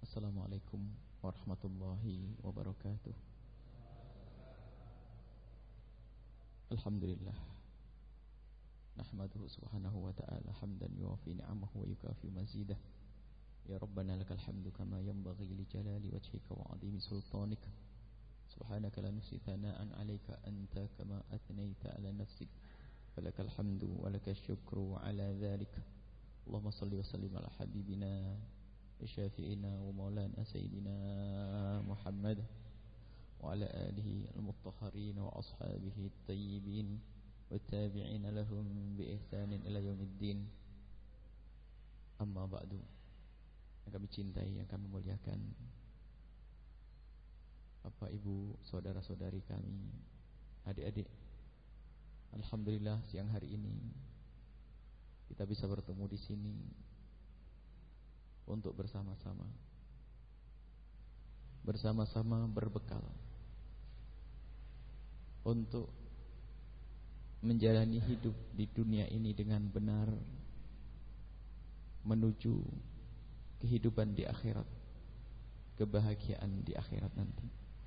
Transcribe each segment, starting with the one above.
Assalamualaikum warahmatullahi wabarakatuh. Alhamdulillah. Nahmaduhu subhanahu wa ta'ala hamdan yuwafi ni'amahu wa yukafi mazidah. Ya Rabbana lakal hamdu kama yanbaghi li jalali wajhika wa 'azimi sultanik. Subhanaka la nuhsi thana'an 'alaika anta kama athnayta 'ala nafsik. Walakal hamdu wa lakal syukru 'ala dhalik. Allahumma salli wa sallim ala habibina wa syafi'ina wa maulana sayyidina Muhammad wa ala alihi al-mutahharin wa ashabihi at-tayyibin wa tabi'ina lahum bi ihsanin ila yaumiddin. Amma ba'du. Yang kami cintai, yang kami muliakan, Bapak, Ibu, saudara-saudari kami, adik-adik, alhamdulillah siang hari ini kita bisa bertemu di sini untuk bersama-sama berbekal untuk menjalani hidup di dunia ini dengan benar menuju kehidupan di akhirat, kebahagiaan di akhirat nanti.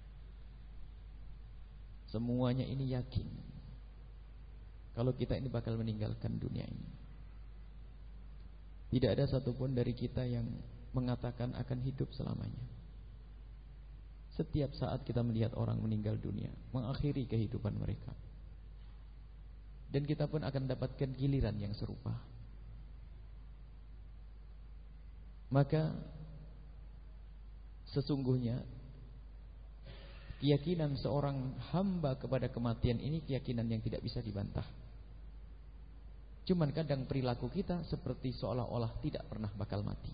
Semuanya ini yakin kalau kita ini bakal meninggalkan dunia ini. Tidak ada satupun dari kita yang mengatakan akan hidup selamanya. Setiap saat kita melihat orang meninggal dunia, mengakhiri kehidupan mereka, dan kita pun akan dapatkan giliran yang serupa. Maka sesungguhnya keyakinan seorang hamba kepada kematian ini keyakinan yang tidak bisa dibantah. Cuman kadang perilaku kita seperti seolah-olah tidak pernah bakal mati.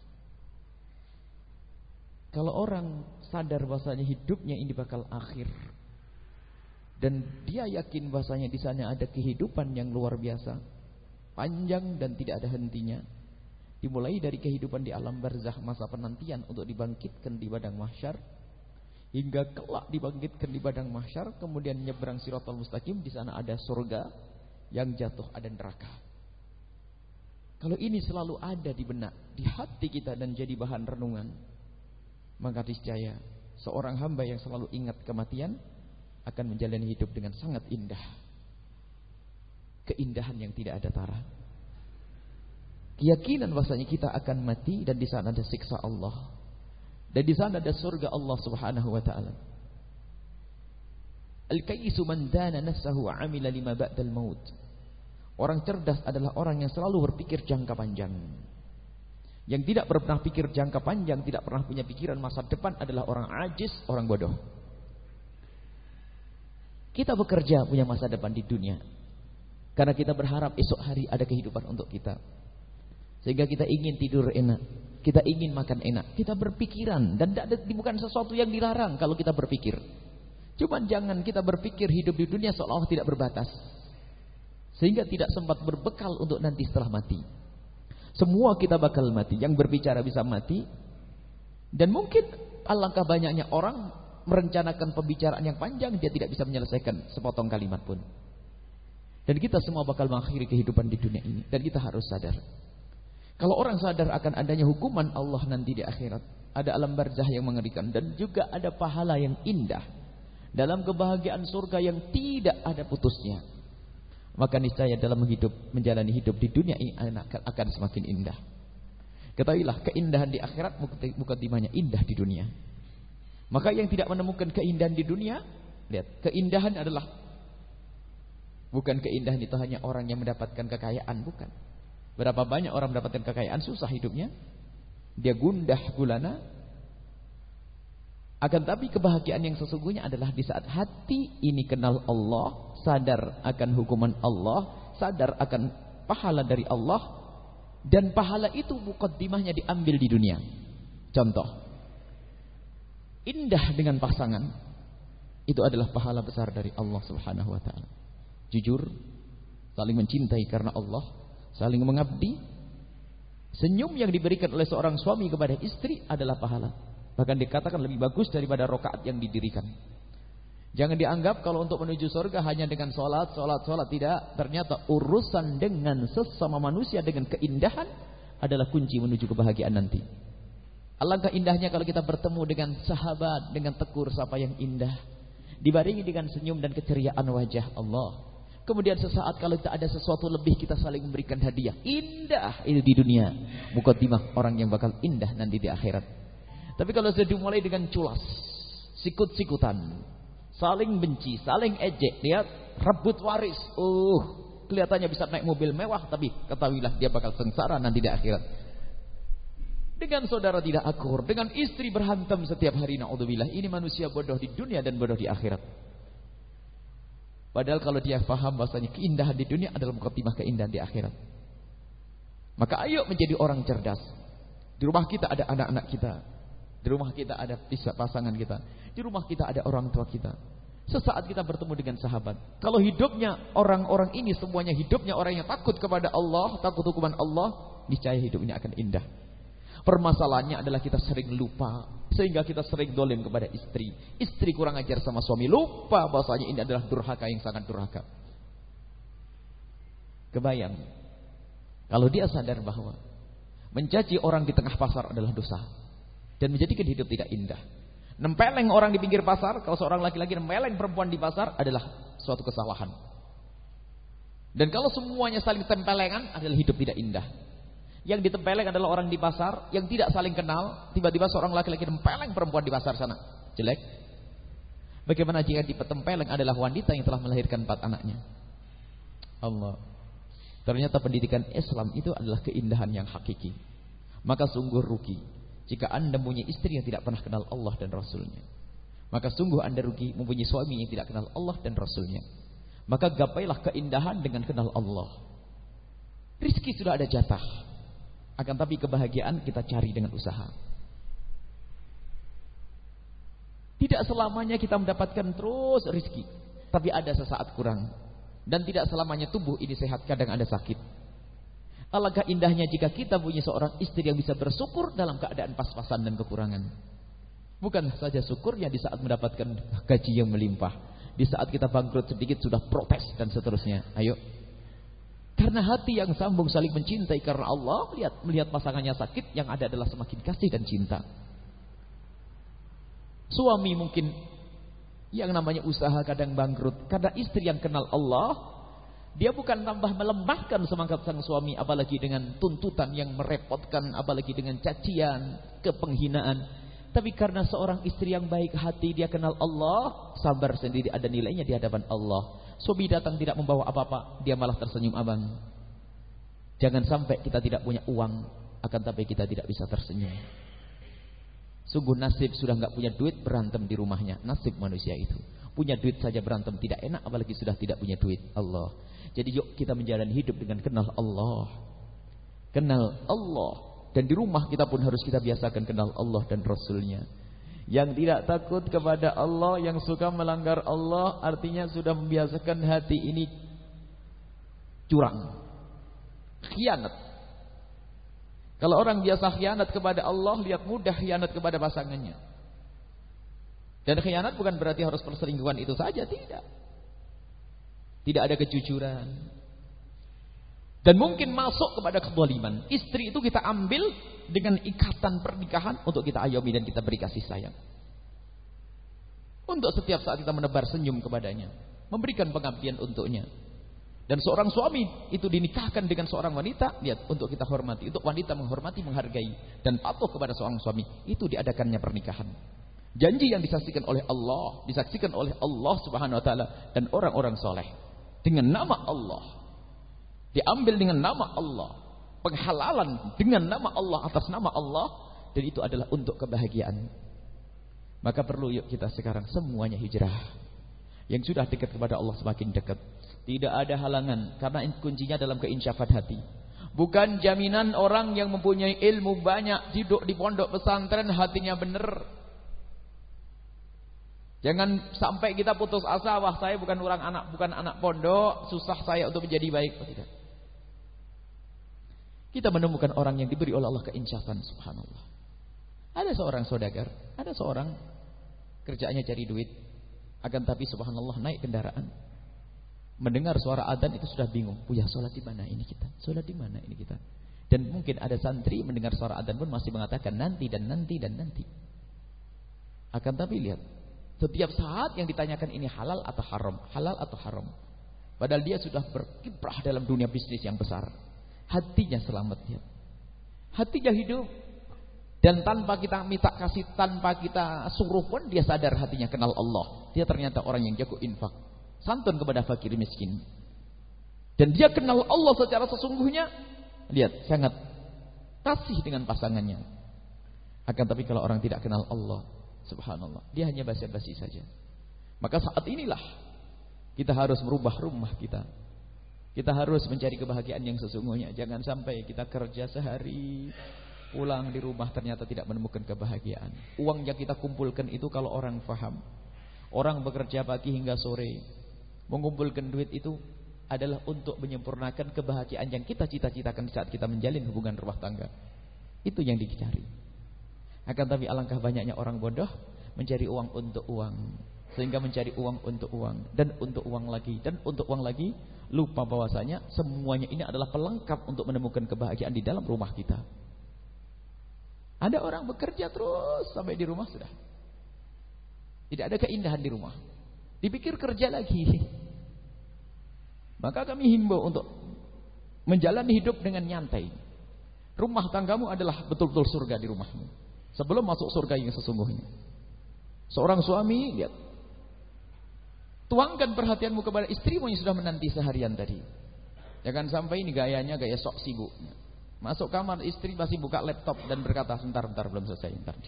Kalau orang sadar bahasanya hidupnya ini bakal akhir, dan dia yakin bahasanya di sana ada kehidupan yang luar biasa, panjang dan tidak ada hentinya, dimulai dari kehidupan di alam barzakh, masa penantian untuk dibangkitkan di padang mahsyar, hingga kelak dibangkitkan di padang mahsyar, kemudian nyebrang Shiratal Mustaqim, di sana ada surga, yang jatuh ada neraka. Kalau ini selalu ada di benak, di hati kita dan jadi bahan renungan, maka niscaya seorang hamba yang selalu ingat kematian akan menjalani hidup dengan sangat indah. Keindahan yang tidak ada tara. Keyakinan bahasanya kita akan mati dan di sana ada siksa Allah, dan di sana ada surga Allah Subhanahu wa taala. Al-kayyisu man dana nafsahu wa 'amila lima ba'dal maut. Orang cerdas adalah orang yang selalu berpikir jangka panjang. Yang tidak pernah pikir jangka panjang, tidak pernah punya pikiran masa depan adalah orang ajis, orang bodoh. Kita bekerja punya masa depan di dunia karena kita berharap esok hari ada kehidupan untuk kita. Sehingga kita ingin tidur enak, kita ingin makan enak, kita berpikiran, dan bukan sesuatu yang dilarang kalau kita berpikir. Cuman jangan kita berpikir hidup di dunia seolah-olah tidak berbatas, sehingga tidak sempat berbekal untuk nanti setelah mati. Semua kita bakal mati, yang berbicara bisa mati, dan mungkin alangkah banyaknya orang merencanakan pembicaraan yang panjang, dia tidak bisa menyelesaikan sepotong kalimat pun. Dan kita semua bakal mengakhiri kehidupan di dunia ini, dan kita harus sadar. Kalau orang sadar akan adanya hukuman Allah nanti di akhirat, ada alam barzakh yang mengerikan, dan juga ada pahala yang indah dalam kebahagiaan surga yang tidak ada putusnya, maka niscaya dalam menjalani hidup di dunia ini akan semakin indah. Ketahuilah, keindahan di akhirat mukadimahnya indah di dunia. Maka yang tidak menemukan keindahan di dunia, lihat, keindahan adalah bukan keindahan itu hanya orang yang mendapatkan kekayaan, bukan. Berapa banyak orang mendapatkan kekayaan susah hidupnya, dia gundah gulana. Akan tapi kebahagiaan yang sesungguhnya adalah di saat hati ini kenal Allah, sadar akan hukuman Allah, sadar akan pahala dari Allah, dan pahala itu mukaddimahnya diambil di dunia. Contoh, indah dengan pasangan, itu adalah pahala besar dari Allah Subhanahu wa taala. Jujur, saling mencintai karena Allah, saling mengabdi. Senyum yang diberikan oleh seorang suami kepada istri adalah pahala. Bahkan dikatakan lebih bagus daripada rakaat yang didirikan. Jangan dianggap kalau untuk menuju surga hanya dengan sholat. Tidak. Ternyata urusan dengan sesama manusia dengan keindahan adalah kunci menuju kebahagiaan nanti. Alangkah indahnya kalau kita bertemu dengan sahabat, dengan tegur sapa yang indah, dibarengi dengan senyum dan keceriaan wajah Allah. Kemudian sesaat kalau kita ada sesuatu lebih, kita saling memberikan hadiah. Indah itu di dunia. Muqaddimah orang yang bakal indah nanti di akhirat. Tapi kalau sudah dimulai dengan culas, sikut-sikutan, saling benci, saling ejek, lihat rebut waris. Kelihatannya bisa naik mobil mewah, tapi ketahuilah dia bakal sengsara nanti di akhirat. Dengan saudara tidak akur, dengan istri berhantam setiap hari, naudzubillah. Ini manusia bodoh di dunia dan bodoh di akhirat. Padahal kalau dia paham bahasanya keindahan di dunia adalah muqaddimah keindahan di akhirat. Maka ayo menjadi orang cerdas. Di rumah kita ada anak-anak kita, di rumah kita ada pasangan kita, di rumah kita ada orang tua kita. Sesaat kita bertemu dengan sahabat, kalau hidupnya orang-orang ini semuanya hidupnya orang yang takut kepada Allah, takut hukuman Allah, niscaya hidupnya akan indah. Permasalahannya adalah kita sering lupa, sehingga kita sering dolim kepada istri. Istri kurang ajar sama suami, lupa bahwasanya ini adalah durhaka yang sangat durhaka. Kebayang kalau dia sadar bahwa mencaci orang di tengah pasar adalah dosa dan menjadikan hidup tidak indah. Nempeleng orang di pinggir pasar, kalau seorang laki-laki nempeleng perempuan di pasar adalah suatu kesalahan. Dan kalau semuanya saling tempelengan adalah hidup tidak indah. Yang ditempeleng adalah orang di pasar yang tidak saling kenal, tiba-tiba seorang laki-laki nempeleng perempuan di pasar sana. Jelek. Bagaimana jika di tempeleng adalah wanita yang telah melahirkan 4 anaknya? Allah. Ternyata pendidikan Islam itu adalah keindahan yang hakiki. Maka sungguh rugi jika Anda mempunyai istri yang tidak pernah kenal Allah dan Rasulnya. Maka sungguh Anda rugi mempunyai suami yang tidak kenal Allah dan Rasulnya. Maka gapailah keindahan dengan kenal Allah. Rizki sudah ada jatah, akan tapi kebahagiaan kita cari dengan usaha. Tidak selamanya kita mendapatkan terus rizki, tapi ada sesaat kurang. Dan tidak selamanya tubuh ini sehat, kadang ada sakit. Alangkah indahnya jika kita punya seorang istri yang bisa bersyukur dalam keadaan pas-pasan dan kekurangan. Bukan saja syukurnya di saat mendapatkan gaji yang melimpah, di saat kita bangkrut sedikit sudah protes dan seterusnya. Ayo. Karena hati yang sambung saling mencintai karena Allah, melihat pasangannya sakit, yang ada adalah semakin kasih dan cinta. Suami mungkin yang namanya usaha kadang bangkrut karena istri yang kenal Allah, dia bukan tambah melemahkan semangat sang suami, apalagi dengan tuntutan yang merepotkan, apalagi dengan cacian, kepenghinaan. Tapi karena seorang istri yang baik hati, dia kenal Allah, sabar sendiri ada nilainya di hadapan Allah. Suami datang tidak membawa apa-apa, dia malah tersenyum, abang. Jangan sampai kita tidak punya uang, akan tapi kita tidak bisa tersenyum. Sungguh nasib sudah enggak punya duit, berantem di rumahnya. Nasib manusia itu. Punya duit saja berantem tidak enak, apalagi sudah tidak punya duit. Allah. Jadi yuk kita menjalani hidup dengan kenal Allah. Kenal Allah. Dan di rumah kita pun harus kita biasakan kenal Allah dan Rasulnya. Yang tidak takut kepada Allah, yang suka melanggar Allah, artinya sudah membiasakan hati ini curang, khianat. Kalau orang biasa khianat kepada Allah, lihat mudah khianat kepada pasangannya. Dan khianat bukan berarti harus perselingkuhan itu saja, tidak. Tidak ada kejujuran. Dan mungkin masuk kepada kezaliman. Istri itu kita ambil dengan ikatan pernikahan untuk kita ayomi dan kita beri kasih sayang. Untuk setiap saat kita menebar senyum kepadanya, memberikan pengabdian untuknya. Dan seorang suami itu dinikahkan dengan seorang wanita, lihat, untuk kita hormati, untuk wanita menghormati, menghargai dan patuh kepada seorang suami. Itu diadakannya pernikahan. Janji yang disaksikan oleh Allah, disaksikan oleh Allah Subhanahu wa taala dan orang-orang soleh dengan nama Allah. Diambil dengan nama Allah, penghalalan dengan nama Allah, atas nama Allah, dan itu adalah untuk kebahagiaan. Maka perlu yuk kita sekarang semuanya hijrah. Yang sudah dekat kepada Allah semakin dekat. Tidak ada halangan, karena kuncinya dalam keinsyafat hati. Bukan jaminan orang yang mempunyai ilmu banyak, duduk di pondok pesantren hatinya benar. Jangan sampai kita putus asa, wah saya bukan anak pondok, susah saya untuk menjadi baik. Oh, tidak. Kita menemukan orang yang diberi oleh Allah keinsyafan, subhanallah. Ada seorang saudagar, ada seorang kerjaannya cari duit, akan tapi subhanallah naik kendaraan, mendengar suara adzan itu sudah bingung. Buya, sholat di mana ini kita? Sholat di mana ini kita? Dan mungkin ada santri mendengar suara adzan pun masih mengatakan nanti dan nanti dan nanti. Akan tapi lihat, setiap saat yang ditanyakan ini halal atau haram, halal atau haram. Padahal dia sudah berkiprah dalam dunia bisnis yang besar. Hatinya selamat dia. Hatinya hidup. Dan tanpa kita minta kasih, tanpa kita suruh pun dia sadar hatinya kenal Allah. Dia ternyata orang yang jago infak, santun kepada fakir miskin. Dan dia kenal Allah secara sesungguhnya. Lihat, sangat kasih dengan pasangannya. Akan tapi kalau orang tidak kenal Allah, subhanallah, dia hanya basa-basi saja. Maka saat inilah kita harus merubah rumah kita. Kita harus mencari kebahagiaan yang sesungguhnya. Jangan sampai kita kerja sehari, pulang di rumah ternyata tidak menemukan kebahagiaan. Uang yang kita kumpulkan itu kalau orang faham, orang bekerja pagi hingga sore, mengumpulkan duit itu adalah untuk menyempurnakan kebahagiaan yang kita cita-citakan di saat kita menjalin hubungan rumah tangga. Itu yang dicari. Akan tapi alangkah banyaknya orang bodoh mencari uang untuk uang, sehingga mencari uang untuk uang dan untuk uang lagi dan untuk uang lagi, lupa bahwasanya semuanya ini adalah pelengkap untuk menemukan kebahagiaan di dalam rumah kita. Ada orang bekerja terus sampai di rumah sudah tidak ada keindahan di rumah, dipikir kerja lagi. Maka kami himbau untuk menjalani hidup dengan nyantai. Rumah tanggamu adalah betul-betul surga di rumahmu, sebelum masuk surga yang sesungguhnya. Seorang suami, lihat, tuangkan perhatianmu kepada istrimu yang sudah menanti seharian tadi. Jangan sampai ini gayanya gaya sok sibuk. Masuk kamar istri masih buka laptop dan berkata, sebentar belum selesai, bentar.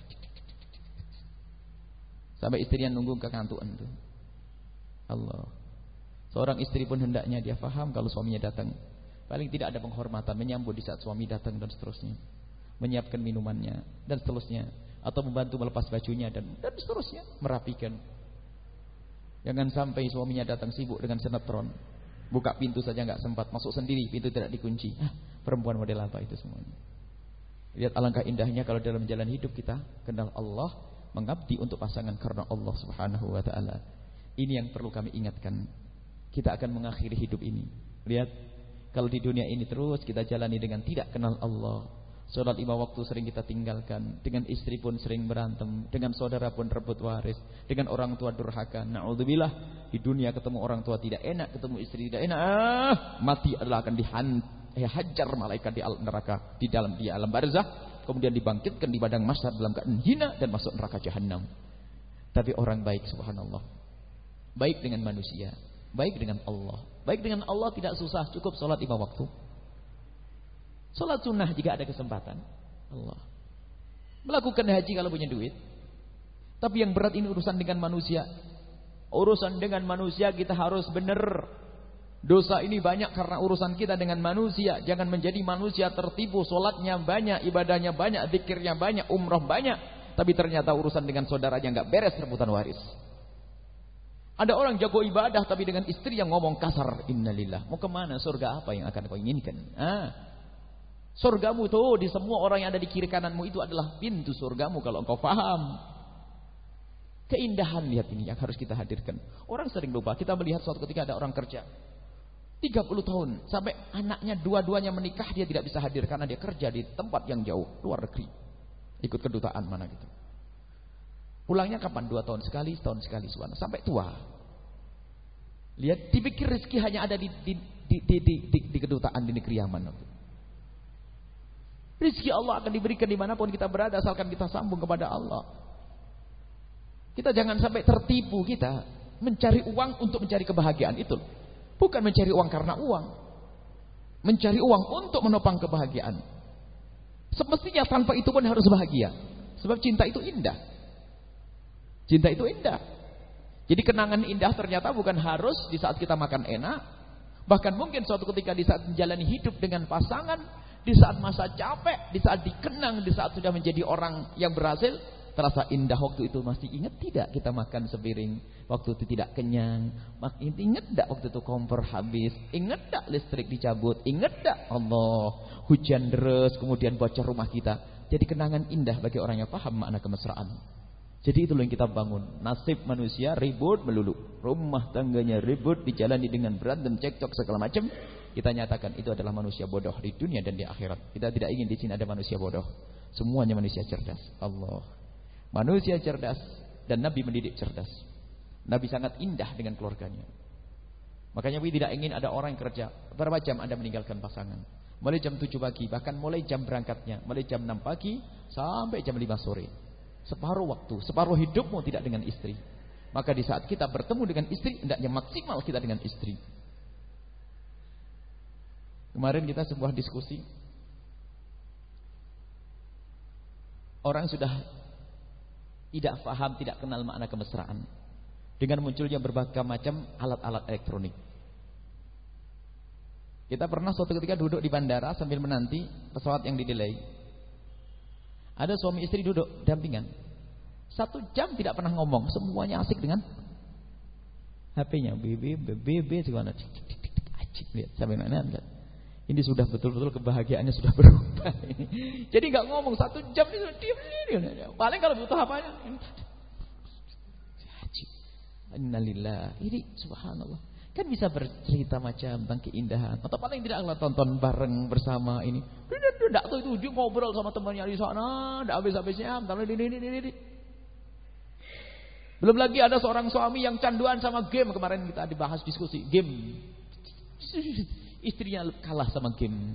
Sampai istrinya nunggu kekantuan tuh. Allah. Seorang istri pun hendaknya dia faham kalau suaminya datang, paling tidak ada penghormatan, menyambut di saat suami datang dan seterusnya, menyiapkan minumannya dan seterusnya, atau membantu melepas bajunya dan seterusnya, merapikan. Jangan sampai suaminya datang sibuk dengan sinetron, buka pintu saja nggak sempat, masuk sendiri, pintu tidak dikunci. Perempuan model apa itu semuanya? Lihat alangkah indahnya kalau dalam jalan hidup kita kenal Allah, mengabdi untuk pasangan karena Allah Subhanahu wa taala. Ini yang perlu kami ingatkan. Kita akan mengakhiri hidup ini. Lihat, kalau di dunia ini terus kita jalani dengan tidak kenal Allah, sholat 5 waktu sering kita tinggalkan, dengan istri pun sering berantem, dengan saudara pun rebut waris, dengan orang tua durhaka. Na'udzubillah, di dunia ketemu orang tua tidak enak, ketemu istri tidak enak, mati adalah akan dihajar malaikat di neraka, di alam barzah, kemudian dibangkitkan di padang mahsyar dalam keadaan hina dan masuk neraka jahanam. Tapi orang baik, subhanallah, baik dengan manusia, baik dengan Allah. Baik dengan Allah tidak susah, cukup sholat 5 waktu. Sholat sunnah jika ada kesempatan. Allah. Melakukan haji kalau punya duit. Tapi yang berat ini urusan dengan manusia. Urusan dengan manusia kita harus benar. Dosa ini banyak karena urusan kita dengan manusia. Jangan menjadi manusia tertipu. Sholatnya banyak, ibadahnya banyak, zikirnya banyak, umroh banyak, tapi ternyata urusan dengan saudaranya nggak beres, rebutan waris. Ada orang jago ibadah tapi dengan istri yang ngomong kasar. Innalillah. Mau kemana? Surga apa yang akan kau inginkan? Surgamu tuh di semua orang yang ada di kiri kananmu itu adalah pintu surgamu kalau engkau faham. Keindahan, lihat ini yang harus kita hadirkan. Orang sering lupa. Kita melihat suatu ketika ada orang kerja 30 tahun sampai anaknya dua-duanya menikah, dia tidak bisa hadir karena dia kerja di tempat yang jauh, luar negeri. Ikut kedutaan mana gitu. Pulangnya kapan? 2 tahun sekali, setahun sekali, sampai tua. Lihat, dipikir rezeki hanya ada di kedutaan di negeri Yaman. Rezeki Allah akan diberikan dimanapun kita berada, asalkan kita sambung kepada Allah. Kita jangan sampai tertipu kita mencari uang untuk mencari kebahagiaan itu. Bukan mencari uang karena uang, mencari uang untuk menopang kebahagiaan. Semestinya tanpa itu pun harus bahagia. Sebab cinta itu indah. Cinta itu indah. Jadi kenangan indah ternyata bukan harus di saat kita makan enak. Bahkan mungkin suatu ketika di saat menjalani hidup dengan pasangan, di saat masa capek, di saat dikenang, di saat sudah menjadi orang yang berhasil, terasa indah waktu itu. Masih ingat tidak kita makan sepiring waktu itu tidak kenyang? Ingat tidak waktu itu kompor habis? Ingat tidak listrik dicabut? Ingat tidak Allah hujan deras kemudian bocor rumah kita? Jadi kenangan indah bagi orang yang paham makna kemesraan. Jadi itu yang kita bangun. Nasib manusia ribut melulu, rumah tangganya ribut, dijalani dengan berantem, cekcok segala macam. kita nyatakan itu adalah manusia bodoh di dunia dan di akhirat. Kita tidak ingin di sini ada manusia bodoh. Semuanya manusia cerdas. Allah. Manusia cerdas dan Nabi mendidik cerdas. Nabi sangat indah dengan keluarganya. Makanya Nabi tidak ingin ada orang yang kerja. Berapa jam Anda meninggalkan pasangan? Mulai jam 7 pagi, bahkan mulai jam berangkatnya, mulai jam 6 pagi sampai jam 5 sore. Separuh waktu, separuh hidupmu tidak dengan istri. Maka di saat kita bertemu dengan istri, hendaknya maksimal kita dengan istri. Kemarin kita sebuah diskusi. Orang sudah tidak paham, tidak kenal makna kemesraan. Dengan munculnya berbagai macam alat-alat elektronik. Kita pernah suatu ketika duduk di bandara sambil menanti pesawat yang didelay. Ada suami istri duduk dampingan. 1 jam tidak pernah ngomong, semuanya asik dengan HP-nya, BB segala. Lihat sampai mana lihat. Ini sudah betul-betul kebahagiaannya sudah berubah ini. Jadi enggak ngomong 1 jam ini diam. Paling kalau butuh apanya. Innalillah. Ini subhanallah. Kan bisa bercerita macam tentang keindahan. Atau paling tidak Allah tonton bareng bersama ini. Tidak tuh itu dia ngobrol sama temannya di sana, tidak habis-habisnya. Belum lagi ada seorang suami yang canduan sama game. Kemarin kita dibahas diskusi game. Istrinya kalah sama game.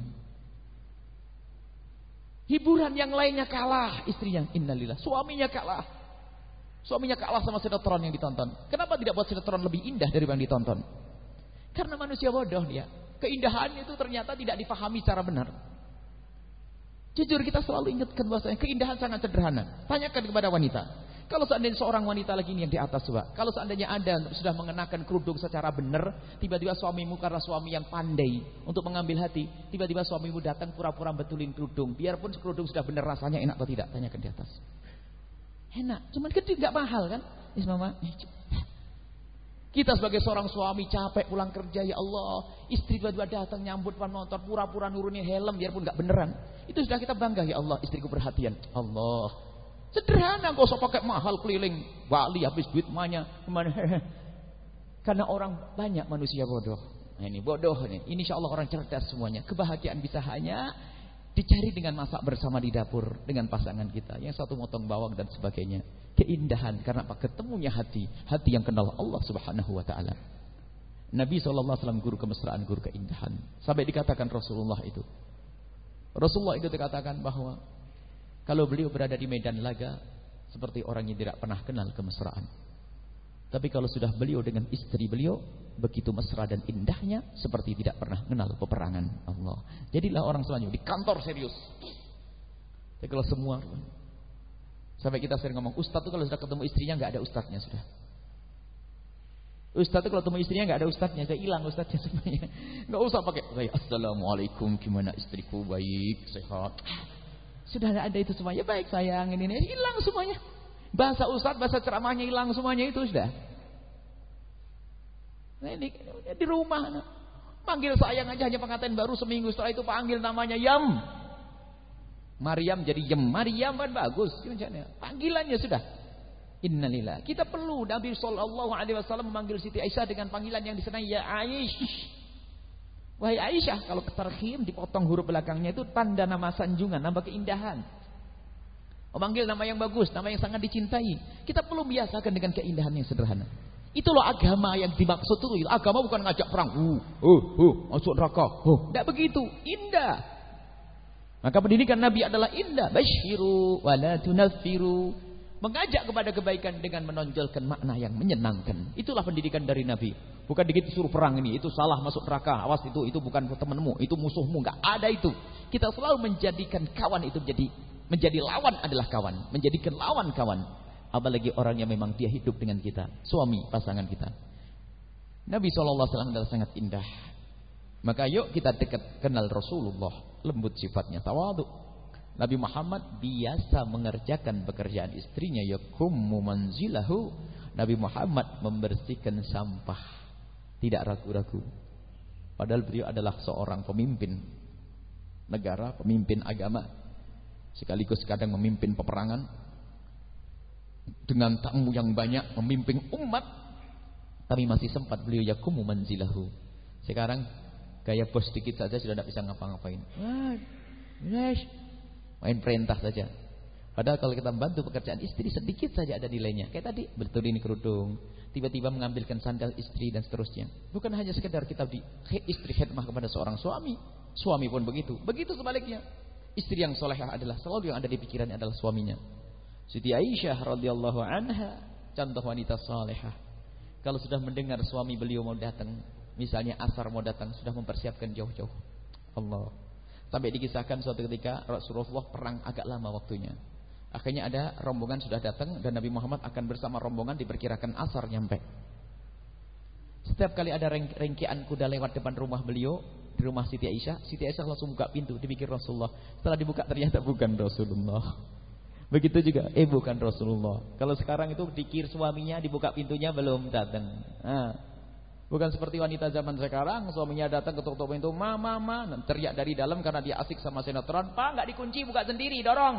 Hiburan yang lainnya kalah istrinya. Innalillah. Suaminya kalah. Suaminya kalah sama sinetron yang ditonton. Kenapa tidak buat sinetron lebih indah daripada yang ditonton? Karena manusia bodoh dia. Keindahan itu ternyata tidak difahami secara benar. Jujur kita selalu ingatkan bahwasanya keindahan sangat sederhana. Tanyakan kepada wanita. Kalau seandainya seorang wanita lagi ini yang di atas coba. Kalau seandainya Anda sudah mengenakan kerudung secara benar, tiba-tiba suamimu karena suami yang pandai untuk mengambil hati, tiba-tiba suamimu datang pura-pura betulin kerudung. Biarpun kerudung sudah benar rasanya enak atau tidak, tanyakan di atas. Enak, cuman gede enggak mahal kan? Mama. Kita sebagai seorang suami capek pulang kerja, ya Allah, istri tiba-tiba datang nyambut depan motor, pura-pura nurunin helm biarpun enggak beneran. Itu sudah kita bangga, ya Allah, istriku perhatian. Allah. Sederhana, enggak usah pakai mahal keliling Bali habis duit kemana. Karena orang banyak manusia bodoh. Nah, ini bodoh nih. Ini insyaallah orang cerdas semuanya. Kebahagiaan bisa hanya dicari dengan masak bersama di dapur dengan pasangan kita. Yang satu motong bawang dan sebagainya. Keindahan karena apa? Ketemunya hati yang kenal Allah Subhanahu wa taala. Nabi SAW guru kemesraan, guru keindahan. Sampai dikatakan Rasulullah itu dikatakan bahwa kalau beliau berada di medan laga seperti orang yang tidak pernah kenal kemesraan. Tapi kalau sudah beliau dengan istri beliau begitu mesra dan indahnya seperti tidak pernah kenal peperangan. Allah. Jadilah orang selanjutnya di kantor serius. Jadi kalau semua sampai kita sering ngomong ustaz itu kalau sudah ketemu istrinya enggak ada ustaznya sudah. Ustaz itu kalau ketemu istrinya enggak ada ustaznya, sudah hilang ustaznya semuanya. Enggak usah pakai assalamualaikum gimana istriku, baik, sehat. Sudah ada itu semuanya. Baik sayang, ini hilang semuanya. Bahasa ustaz, bahasa ceramahnya hilang semuanya itu sudah. Nah, ini di rumah. Panggil sayang aja hanya pengantin baru seminggu. Setelah itu panggil namanya Yam. Maryam jadi Yam. Maryam kan bagus. Panggilannya sudah. Innalillah. Kita perlu Nabi SAW memanggil Siti Aisyah dengan panggilan yang disenangi ya Aisyah. Wahai Aisyah, kalau tarhim dipotong huruf belakangnya itu tanda nama sanjungan, nama keindahan. Memanggil nama yang bagus, nama yang sangat dicintai. Kita perlu biasakan dengan keindahan yang sederhana. Itu loh agama yang dimaksud itu. Agama bukan ngajak perang. Masuk neraka. Tidak begitu. Indah. Maka pendidikan Nabi adalah indah. Basyiru wa la tunaffiru. Mengajak kepada kebaikan dengan menonjolkan makna yang menyenangkan. Itulah pendidikan dari Nabi. Bukan dikit suruh perang ini, itu salah masuk neraka. Awas itu bukan temanmu, itu musuhmu. Enggak ada itu. Kita selalu menjadikan kawan itu menjadi lawan adalah kawan. Menjadikan lawan kawan. Apalagi orang yang memang dia hidup dengan kita, suami, pasangan kita. Nabi SAW adalah sangat indah. Maka yuk kita dekat kenal Rasulullah, lembut sifatnya, tawadhu. Nabi Muhammad biasa mengerjakan pekerjaan istrinya, yakummu manzilahu. Nabi Muhammad membersihkan sampah, tidak ragu-ragu. Padahal beliau adalah seorang pemimpin negara, pemimpin agama, sekaligus kadang memimpin peperangan dengan tamu yang banyak, memimpin umat. Tapi masih sempat beliau yakummu manzilahu. Sekarang Gaya bos sedikit saja sudah tidak bisa ngapa-ngapain. Main perintah saja. Padahal kalau kita bantu pekerjaan istri sedikit saja ada nilainya. Kayak tadi betulin kerudung, tiba-tiba mengambilkan sandal istri dan seterusnya. Bukan hanya sekedar kita istri khidmah kepada seorang suami, suami pun begitu. Begitu sebaliknya. Istri yang solehah adalah selalu yang ada di pikirannya adalah suaminya. Siti Aisyah radhiyallahu anha, contoh wanita solehah. Kalau sudah mendengar suami beliau mau datang, misalnya asar mau datang, sudah mempersiapkan jauh-jauh. Allah. Sampai dikisahkan suatu ketika Rasulullah perang agak lama waktunya. Akhirnya ada rombongan sudah datang dan Nabi Muhammad akan bersama rombongan diperkirakan asar nyampe. Setiap kali ada rengkian kuda lewat depan rumah beliau, di rumah Siti Aisyah langsung buka pintu, dipikir Rasulullah. Setelah dibuka ternyata bukan Rasulullah. Begitu juga, bukan Rasulullah. Kalau sekarang itu dikir suaminya, dibuka pintunya belum datang. Bukan seperti wanita zaman sekarang, suaminya datang ketuk-ketuk pintu, mama, teriak dari dalam karena dia asik sama sinetron, Pak nggak dikunci, buka sendiri, dorong.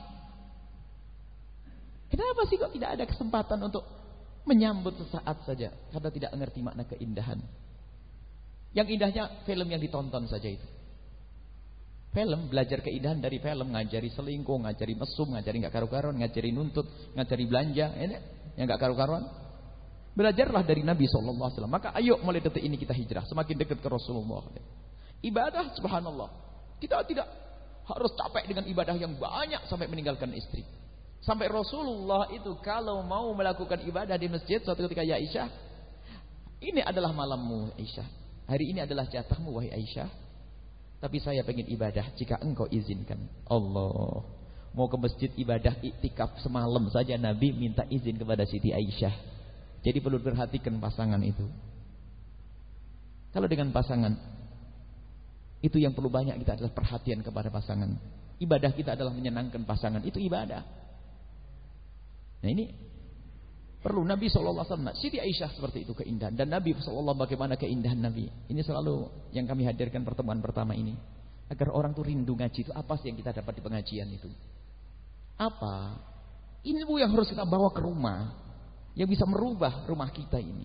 Kenapa sih kok tidak ada kesempatan untuk menyambut sesaat saja? Karena tidak mengerti makna keindahan. Yang indahnya film yang ditonton saja itu. Film, belajar keindahan dari film, ngajari selingkuh, ngajari mesum, ngajari nggak karu-karuan, ngajari nuntut, ngajari belanja, ini yang nggak karu-karuan. Belajarlah dari Nabi SAW. Maka ayo mulai detik ini kita hijrah, semakin dekat ke Rasulullah. Ibadah, subhanallah. Kita tidak harus capek dengan ibadah yang banyak sampai meninggalkan istri. Sampai Rasulullah itu kalau mau melakukan ibadah di masjid, suatu ketika, ya Aisyah, ini adalah malammu Aisyah, hari ini adalah jatahmu wahai Aisyah, tapi saya pengen ibadah jika engkau izinkan. Allah, mau ke masjid ibadah iktikaf semalam saja Nabi minta izin kepada Siti Aisyah. Jadi perlu perhatikan pasangan itu. Kalau dengan pasangan, itu yang perlu banyak kita adalah perhatian kepada pasangan. Ibadah kita adalah menyenangkan pasangan, itu ibadah. Nah ini perlu Nabi SAW. Siti Aisyah seperti itu keindahan. Dan Nabi SAW bagaimana keindahan Nabi. Ini selalu yang kami hadirkan pertemuan pertama ini. Agar orang tuh rindu ngaji itu. Apa sih yang kita dapat di pengajian itu? Apa? Ilmu yang harus kita bawa ke rumah. Yang bisa merubah rumah kita ini.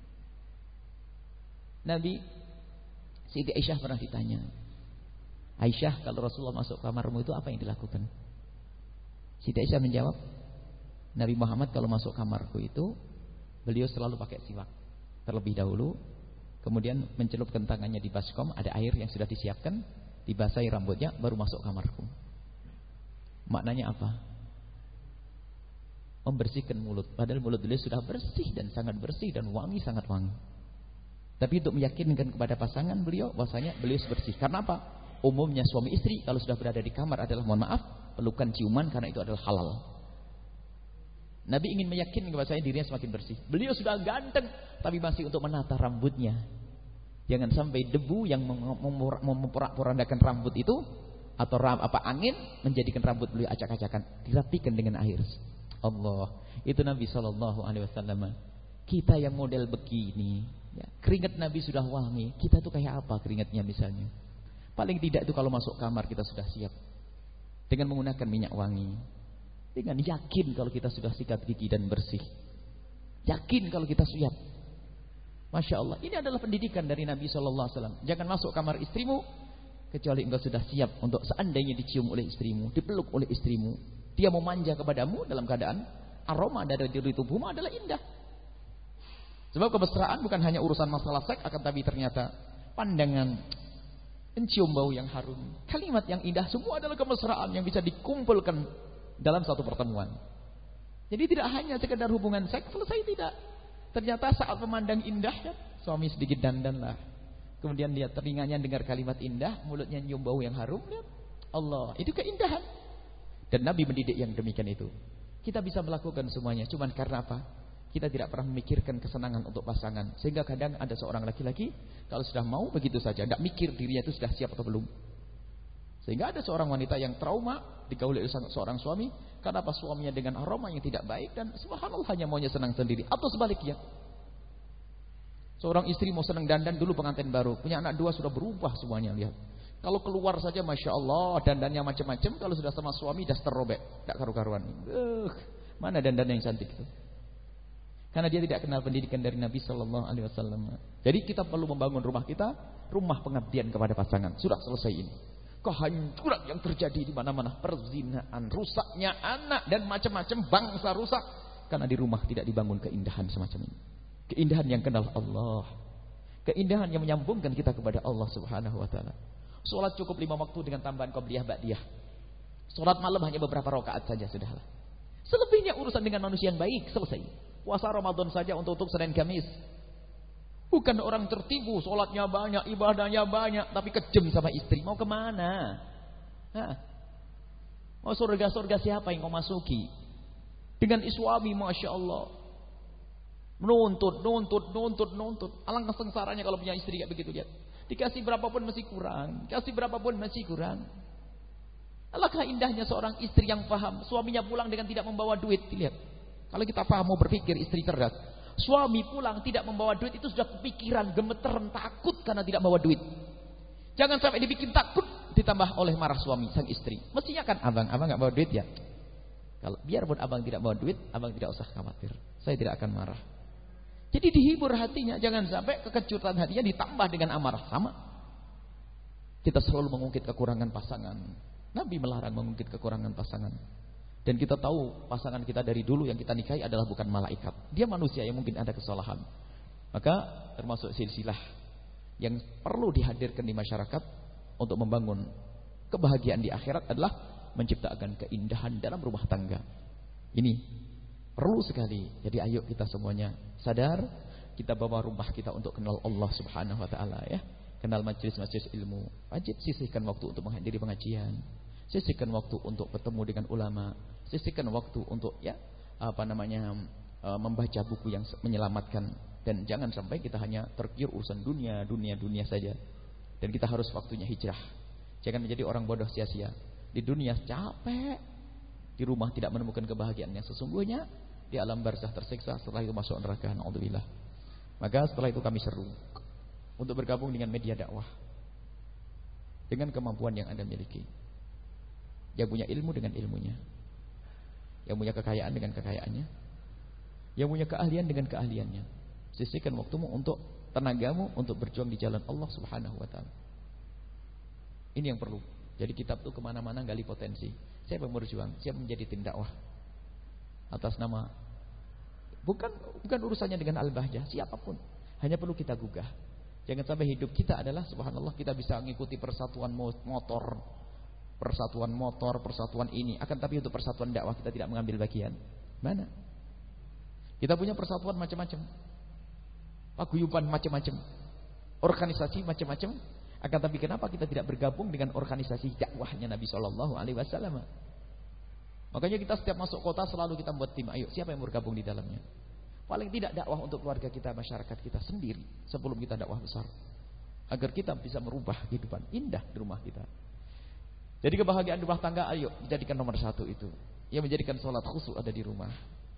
Nabi Siti Aisyah pernah ditanya, Aisyah, kalau Rasulullah masuk kamarmu itu apa yang dilakukan? Siti Aisyah menjawab, Nabi Muhammad kalau masuk kamarku itu beliau selalu pakai siwak terlebih dahulu, kemudian mencelupkan tangannya di baskom, ada air yang sudah disiapkan, dibasahi rambutnya, baru masuk kamarku. Maknanya apa? Membersihkan mulut. Padahal mulut beliau sudah bersih dan sangat bersih dan wangi, sangat wangi. Tapi untuk meyakinkan kepada pasangan beliau bahwasanya beliau bersih. Karena apa? Umumnya suami istri kalau sudah berada di kamar adalah, mohon maaf, pelukan, ciuman, karena itu adalah halal. Nabi ingin meyakinkan kepada saya dirinya semakin bersih. Beliau sudah ganteng, tapi masih untuk menata rambutnya. Jangan sampai debu yang memporak-porandakan rambut itu atau angin menjadikan rambut beliau acak-acakan. Dirapikan dengan air. Allah, itu Nabi SAW. Kita yang model begini, ya, keringat Nabi sudah wangi. Kita tuh kayak apa keringatnya misalnya? Paling tidak itu kalau masuk kamar kita sudah siap dengan menggunakan minyak wangi. Dengan yakin kalau kita sudah sikat gigi dan bersih. Yakin kalau kita siap. Masya Allah. Ini adalah pendidikan dari Nabi SAW. Jangan masuk kamar istrimu kecuali engkau sudah siap untuk seandainya dicium oleh istrimu, dipeluk oleh istrimu, dia mau manja kepadamu dalam keadaan aroma dari diri tubuhmu adalah indah. Sebab kemesraan bukan hanya urusan masalah seks, akan tapi ternyata pandangan, mencium bau yang harum, kalimat yang indah, semua adalah kemesraan yang bisa dikumpulkan dalam satu pertemuan. Jadi tidak hanya sekedar hubungan seks selesai, tidak. Ternyata saat memandang indah, ya, suami sedikit dandanlah. Kemudian dia telinganya dengar kalimat indah, mulutnya nyium bau yang harum, ya. Allah, itu keindahan. Dan Nabi mendidik yang demikian itu. Kita bisa melakukan semuanya, cuman karena apa? Kita tidak pernah memikirkan kesenangan untuk pasangan. Sehingga kadang ada seorang laki-laki kalau sudah mau begitu saja, tidak mikir dirinya itu sudah siap atau belum. Sehingga ada seorang wanita yang trauma digauli oleh seorang suami karena apa? Suaminya dengan aroma yang tidak baik dan subhanallah hanya maunya senang sendiri. Atau sebaliknya, seorang istri mau senang dandan dulu pengantin baru, punya anak 2 sudah berubah semuanya, lihat. Kalau keluar saja masya Allah dandannya macam-macam, kalau sudah sama suami daster robek, tak karu-karuan. Mana dandan yang cantik itu? Karena dia tidak kenal pendidikan dari Nabi Sallallahu Alaihi Wasallam. Jadi kita perlu membangun rumah kita, rumah pengabdian kepada pasangan. Sudah selesai ini. Kehancuran yang terjadi di mana-mana, perzinaan, rusaknya anak dan macam-macam bangsa rusak karena di rumah tidak dibangun keindahan semacam ini. Keindahan yang kenal Allah, keindahan yang menyambungkan kita kepada Allah Subhanahu Wa Taala. Sholat cukup 5 waktu dengan tambahan qobliyah ba'diyah. Sholat malam hanya beberapa rakaat saja sudahlah. Selebihnya urusan dengan manusia yang baik selesai. Puasa Ramadan saja untuk Senin Kamis. Bukan orang tertipu, sholatnya banyak, ibadahnya banyak, tapi kejam sama istri. Mau kemana? Mau surga-surga siapa yang kau masuki? Dengan suami, Masya Allah. Nuntut. Alangkah sengsaranya kalau punya istri kayak begitu, lihat. Dikasih berapapun masih kurang. Alangkah indahnya seorang istri yang paham. Suaminya pulang dengan tidak membawa duit, lihat. Kalau kita paham, mau berpikir istri cerdas. Suami pulang tidak membawa duit itu sudah kepikiran, gemeteran, takut karena tidak bawa duit. Jangan sampai dibikin takut ditambah oleh marah suami sang istri. Mestinya kan abang nggak bawa duit ya. Kalau biarpun abang tidak bawa duit, abang tidak usah khawatir. Saya tidak akan marah. Jadi dihibur hatinya, jangan sampai kekejutan hatinya ditambah dengan amarah sama. Kita selalu mengungkit kekurangan pasangan. Nabi melarang mengungkit kekurangan pasangan. Dan kita tahu pasangan kita dari dulu yang kita nikahi adalah bukan malaikat. Dia manusia yang mungkin ada kesalahan. Maka termasuk silsilah yang perlu dihadirkan di masyarakat untuk membangun kebahagiaan di akhirat adalah menciptakan keindahan dalam rumah tangga. Ini perlu sekali. Jadi ayo kita semuanya sadar, kita bawa rumah kita untuk kenal Allah Subhanahu Wa Taala ya. Kenal majelis-majelis ilmu. Wajib sisihkan waktu untuk menghadiri pengajian. Sisihkan waktu untuk bertemu dengan ulama. Sisihkan waktu untuk membaca buku yang menyelamatkan. Dan jangan sampai kita hanya tergiur urusan dunia saja. Dan kita harus waktunya hijrah. Jangan menjadi orang bodoh sia-sia. Di dunia capek, di rumah tidak menemukan kebahagiaan yang sesungguhnya, di alam barzah tersiksa, setelah itu masuk neraka. Na'udzubillah. Maka setelah itu kami seru untuk bergabung dengan media dakwah dengan kemampuan yang Anda miliki. Yang punya ilmu dengan ilmunya, yang punya kekayaan dengan kekayaannya, yang punya keahlian dengan keahliannya. Sisihkan waktumu untuk tenagamu untuk berjuang di jalan Allah Subhanahu Wa Taala. Ini yang perlu. Jadi kitab itu kemana-mana gali potensi. Siapa yang berjuang, siapa menjadi tim dakwah atas nama bukan urusannya dengan al-bahjah, siapapun. Hanya perlu kita gugah. Jangan sampai hidup kita adalah subhanallah kita bisa mengikuti persatuan persatuan ini, akan tapi untuk persatuan dakwah kita tidak mengambil bagian. Mana? Kita punya persatuan macam-macam, paguyuban macam-macam, organisasi macam-macam, akan tapi kenapa kita tidak bergabung dengan organisasi dakwahnya Nabi Shallallahu Alaihi Wasallam? Makanya kita setiap masuk kota selalu kita buat tim. Ayo, siapa yang bergabung di dalamnya? Paling tidak dakwah untuk keluarga kita, masyarakat kita sendiri sebelum kita dakwah besar, agar kita bisa merubah kehidupan indah di rumah kita. Jadi kebahagiaan rumah tangga, ayo jadikan nomor 1 itu. Yang menjadikan sholat khusyuk ada di rumah.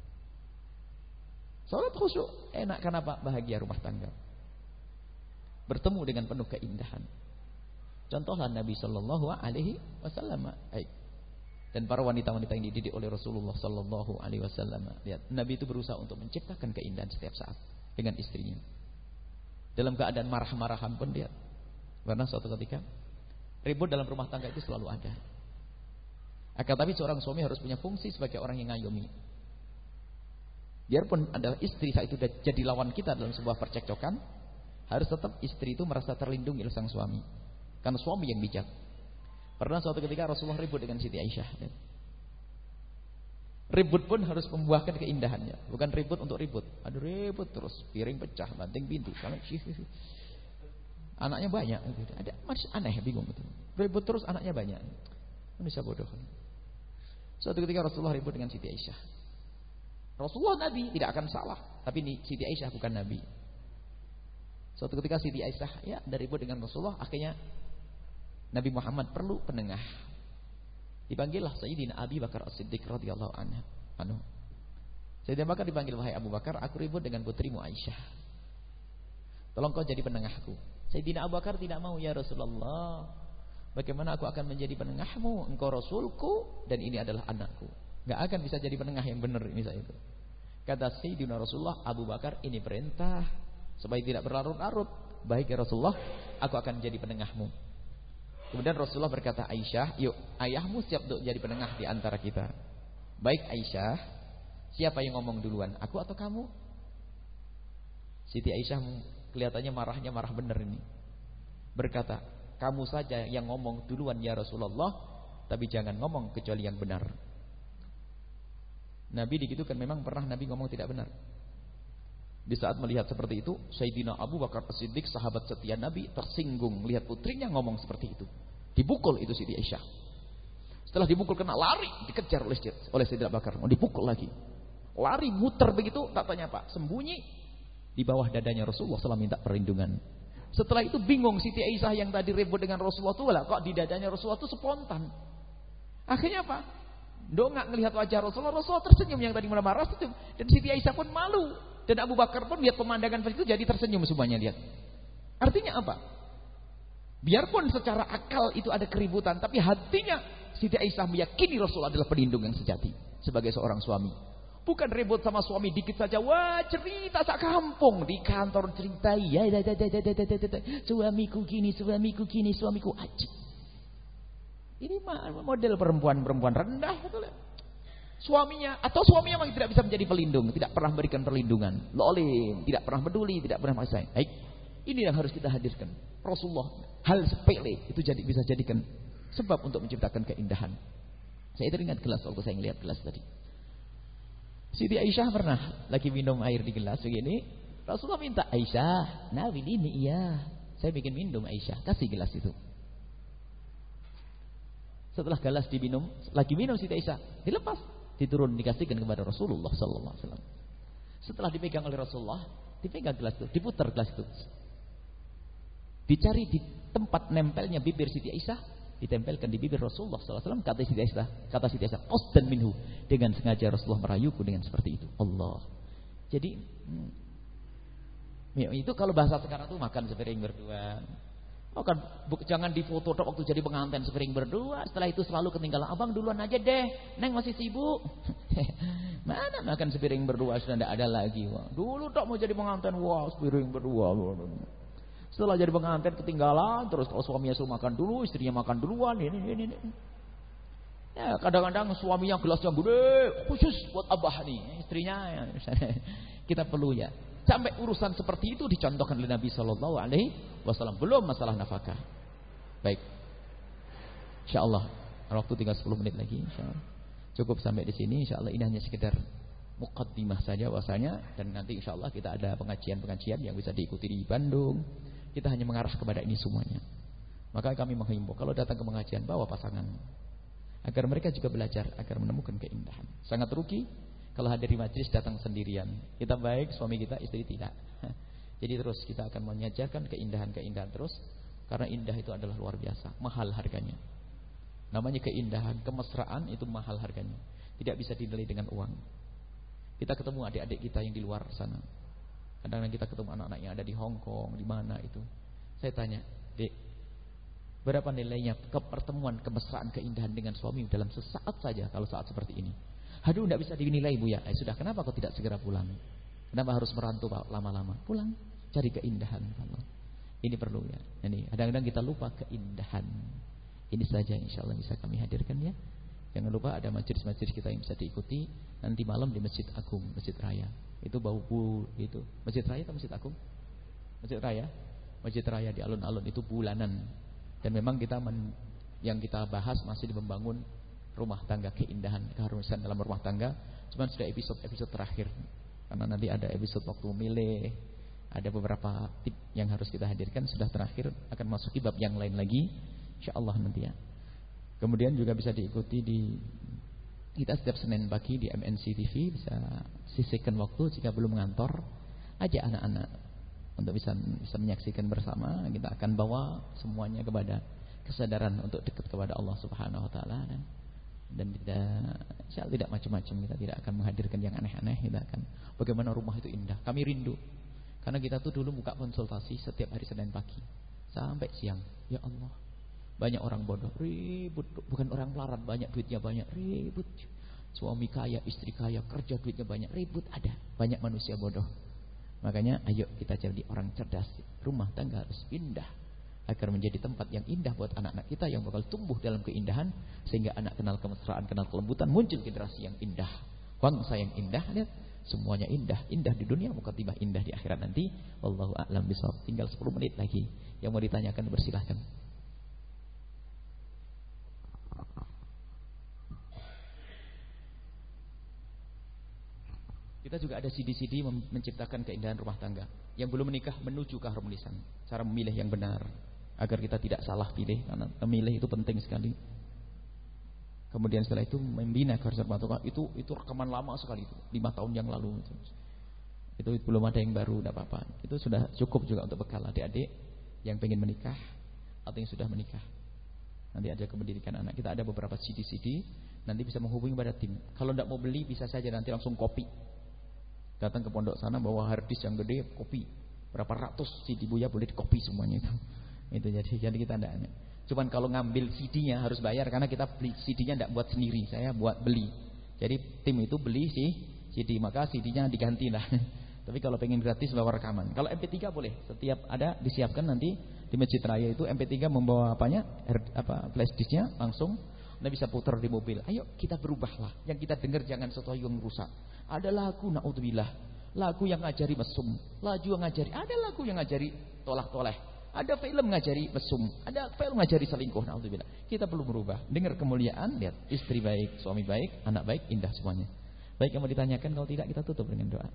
Sholat khusyuk enak, kenapa? Bahagia rumah tangga. Bertemu dengan penuh keindahan. Contohlah Nabi Sallallahu Alaihi Wasallam. Dan para wanita-wanita yang dididik oleh Rasulullah Sallallahu Alaihi Wasallam. Lihat, Nabi itu berusaha untuk menciptakan keindahan setiap saat dengan istrinya. Dalam keadaan marah-marahan pun lihat. Karena suatu ketika ribut dalam rumah tangga itu selalu ada. Akan tapi seorang suami harus punya fungsi sebagai orang yang ngayomi. Biarpun adalah istri saat itu jadi lawan kita dalam sebuah percekcokan, harus tetap istri itu merasa terlindungi oleh sang suami. Karena suami yang bijak. Pernah suatu ketika Rasulullah ribut dengan Siti Aisyah. Ribut pun harus membuahkan keindahannya. Bukan ribut untuk ribut. Aduh ribut terus, piring pecah, banting pintu. Anaknya banyak. Ada masih aneh, bingung betul. Ribut terus anaknya banyak. Manusia bodoh. Suatu ketika Rasulullah ribut dengan Siti Aisyah. Rasulullah Nabi tidak akan salah, tapi Siti Aisyah bukan Nabi. Suatu ketika Siti Aisyah ada ribut dengan Rasulullah, akhirnya Nabi Muhammad perlu penengah. Dipanggillah Sayyidina Abi Bakar As-Siddiq radhiyallahu anhu. Sayyidina Bakar dipanggil, wahai Abu Bakar, aku ribut dengan putrimu Aisyah. Tolong kau jadi penengahku. Sayyidina Abu Bakar tidak mau, ya Rasulullah. Bagaimana aku akan menjadi penengahmu? Engkau Rasulku dan ini adalah anakku. Gak akan bisa jadi penengah yang benar ini saya itu. Kata Sayyidina Rasulullah, Abu Bakar, ini perintah supaya tidak berlarut-larut. Baik ya Rasulullah, aku akan jadi penengahmu. Kemudian Rasulullah berkata, Aisyah, yuk, ayahmu siap untuk jadi penengah di antara kita. Baik Aisyah, siapa yang ngomong duluan, aku atau kamu? Siti Aisyah kelihatannya marahnya marah benar ini. Berkata, kamu saja yang ngomong duluan ya Rasulullah, tapi jangan ngomong kecuali yang benar. Nabi digitukan, memang pernah Nabi ngomong tidak benar. Di saat melihat seperti itu, Sayyidina Abu Bakar As-Siddiq, sahabat setia Nabi, tersinggung melihat putrinya ngomong seperti itu. Dipukul itu Siti Aisyah. Setelah dipukul kena lari, dikejar oleh Sayyidina Abu Bakar, dipukul lagi. Lari muter begitu, tak tanya apa, sembunyi di bawah dadanya Rasulullah SAW minta perlindungan. Setelah itu bingung Siti Aisyah yang tadi ribut dengan Rasulullah itu, lah kok di dadanya Rasulullah itu spontan. Akhirnya apa? Dongak ngelihat wajah Rasulullah, Rasulullah tersenyum yang tadi marah tersenyum. Dan Siti Aisyah pun malu. Dan Abu Bakar pun lihat pemandangan seperti itu jadi tersenyum semuanya lihat. Artinya apa? Biarpun secara akal itu ada keributan, tapi hatinya Siti Aisyah meyakini Rasulullah adalah pelindung yang sejati sebagai seorang suami. Bukan ribut sama suami dikit saja, wah cerita sak kampung di kantor cerita, ya suamiku gini, suamiku ajib. Ini model perempuan rendah betul ya. Suaminya memang tidak bisa menjadi pelindung, tidak pernah memberikan perlindungan, lolim, tidak pernah peduli, tidak pernah maksain. Baik, ini yang harus kita hadirkan. Rasulullah hal sepele itu bisa jadikan sebab untuk menciptakan keindahan. Saya teringat gelas waktu saya melihat gelas tadi. Siti Aisyah pernah lagi minum air di gelas begini, Rasulullah minta, Aisyah, nawil ini iya, saya bikin minum Aisyah, kasih gelas itu. Setelah gelas diminum, lagi minum Siti Aisyah, dilepas, diturun dikasihkan kepada Rasulullah sallallahu alaihi wasallam. Setelah dipegang oleh Rasulullah, dipegang gelas itu, diputar gelas itu. Dicari di tempat nempelnya bibir Siti Aisyah, ditempelkan di bibir Rasulullah sallallahu alaihi wasallam. Kata Siti Aisyah, qasdan minhu, dengan sengaja Rasulullah merayuku dengan seperti itu. Allah. Jadi itu kalau bahasa sekarang tuh makan sepiring berdua. Oh kan, jangan difoto waktu jadi pengantin sepiring berdua. Setelah itu selalu ketinggalan, abang duluan aja deh, neng masih sibuk. Mana makan sepiring berdua sudah tidak ada lagi. Wah. Dulu tak mau jadi pengantin, wah sepiring berdua. Setelah jadi pengantin ketinggalan, terus kalau suaminya suruh makan dulu, istrinya makan duluan. Ini. Ya kadang-kadang suaminya gelasnya gede, khusus buat abah nih, istrinya. Kita perlu ya. Sampai urusan seperti itu dicontohkan oleh Nabi Sallallahu Alaihi Wasallam. Belum masalah nafkah. Baik, InsyaAllah waktu tinggal 10 menit lagi. InsyaAllah cukup sampai di sini. InsyaAllah ini hanya sekedar muqaddimah saja bahasanya. Dan nanti InsyaAllah kita ada pengajian-pengajian yang bisa diikuti di Bandung. Kita hanya mengarah kepada ini semuanya. Maka kami menghimbau kalau datang ke pengajian bawa pasangan, agar mereka juga belajar, agar menemukan keindahan. Sangat rugi kalau hadir di majelis datang sendirian. Kita baik, suami kita, istri tidak. Jadi terus kita akan menyajarkan keindahan-keindahan terus. Karena indah itu adalah luar biasa, mahal harganya. Namanya keindahan, kemesraan itu mahal harganya. Tidak bisa dinilai dengan uang. Kita ketemu adik-adik kita yang di luar sana. Kadang-kadang kita ketemu anak-anak yang ada di Hong Kong, di mana itu. Saya tanya, Dek, berapa nilainya pertemuan kemesraan keindahan dengan suami dalam sesaat saja kalau saat seperti ini? Aduh, tidak bisa dinilai Bu ya. Sudah, kenapa kau tidak segera pulang? Kenapa harus merantau lama-lama? Pulang, cari keindahan. Ini perlu ya. Ini kadang-kadang kita lupa keindahan. Ini saja insyaallah bisa kami hadirkan ya. Jangan lupa ada majelis-majelis kita yang bisa diikuti nanti malam di Masjid Agung, Masjid Raya. Itu bau itu. Masjid Raya atau Masjid Agung? Masjid Raya. Masjid Raya di alun-alun itu bulanan. Dan memang yang kita bahas masih membangun rumah tangga, keindahan, keharusan dalam rumah tangga. Cuman sudah episode terakhir. Karena nanti ada episode waktu milih, ada beberapa tip yang harus kita hadirkan. Sudah terakhir, akan masuki bab yang lain lagi InsyaAllah nanti ya. Kemudian juga bisa diikuti di kita setiap Senin pagi di MNC TV. Bisa sisihkan waktu jika belum mengantor, ajak anak-anak untuk bisa menyaksikan bersama. Kita akan bawa semuanya kepada kesadaran untuk dekat kepada Allah Subhanahu Wa Taala dan tidak macam-macam. Kita tidak akan menghadirkan yang aneh-aneh. Kita akan bagaimana rumah itu indah. Kami rindu karena kita tuh dulu buka konsultasi setiap hari Senin pagi sampai siang. Ya Allah, banyak orang bodoh ribut, bukan orang melarat, banyak duitnya banyak ribut. Suami kaya, istri kaya, kerja duitnya banyak, ribut ada. Banyak manusia bodoh. Makanya ayo kita jadi orang cerdas. Rumah tangga harus indah agar menjadi tempat yang indah buat anak-anak kita yang bakal tumbuh dalam keindahan, sehingga anak kenal kemesraan, kenal kelembutan, muncul generasi yang indah, bangsa yang indah. Lihat, semuanya indah, indah di dunia, mukadimah indah di akhirat nanti. Wallahu a'lam bishawab. Tinggal 10 menit lagi. Yang mau ditanyakan bersilahkan. Kita juga ada CD-CD menciptakan keindahan rumah tangga. Yang belum menikah menuju keharmonisan. Cara memilih yang benar agar kita tidak salah pilih, karena memilih itu penting sekali. Kemudian setelah itu membina keharmonisan rumah tangga. Itu rekaman lama sekali itu, 5 tahun yang lalu itu belum ada yang baru, tidak apa-apa. Itu sudah cukup juga untuk bekal adik-adik yang pengen menikah atau yang sudah menikah. Nanti ada pendidikan anak. Kita ada beberapa CD-CD, nanti bisa menghubungi pada tim. Kalau tidak mau beli bisa saja nanti langsung copy. Datang ke pondok sana bawa hard disk yang gede, kopi berapa ratus CD Buya boleh dikopi semuanya itu. Itu jadi kita enggak. Cuman kalau ngambil CD-nya harus bayar karena kita beli CD-nya enggak buat sendiri, saya buat beli. Jadi tim itu beli CD, maka CD-nya diganti lah. Tapi kalau pengen gratis bawa rekaman. Kalau MP3 boleh, setiap ada disiapkan nanti di Masjid Raya itu MP3 membawa flash disk-nya langsung. Anda bisa putar di mobil. Ayo kita berubahlah. Yang kita dengar jangan sesuatu yang rusak. Ada lagu naudzubillah, lagu yang ngajari mesum, lagu yang ngajari, ada lagu yang ngajari tolak-toleh, ada film ngajari mesum, ada film ngajari selingkuh, naudzubillah. Kita perlu berubah. Dengar kemuliaan, lihat istri baik, suami baik, anak baik, indah semuanya. Baik, yang mau ditanyakan, kalau tidak kita tutup dengan doa.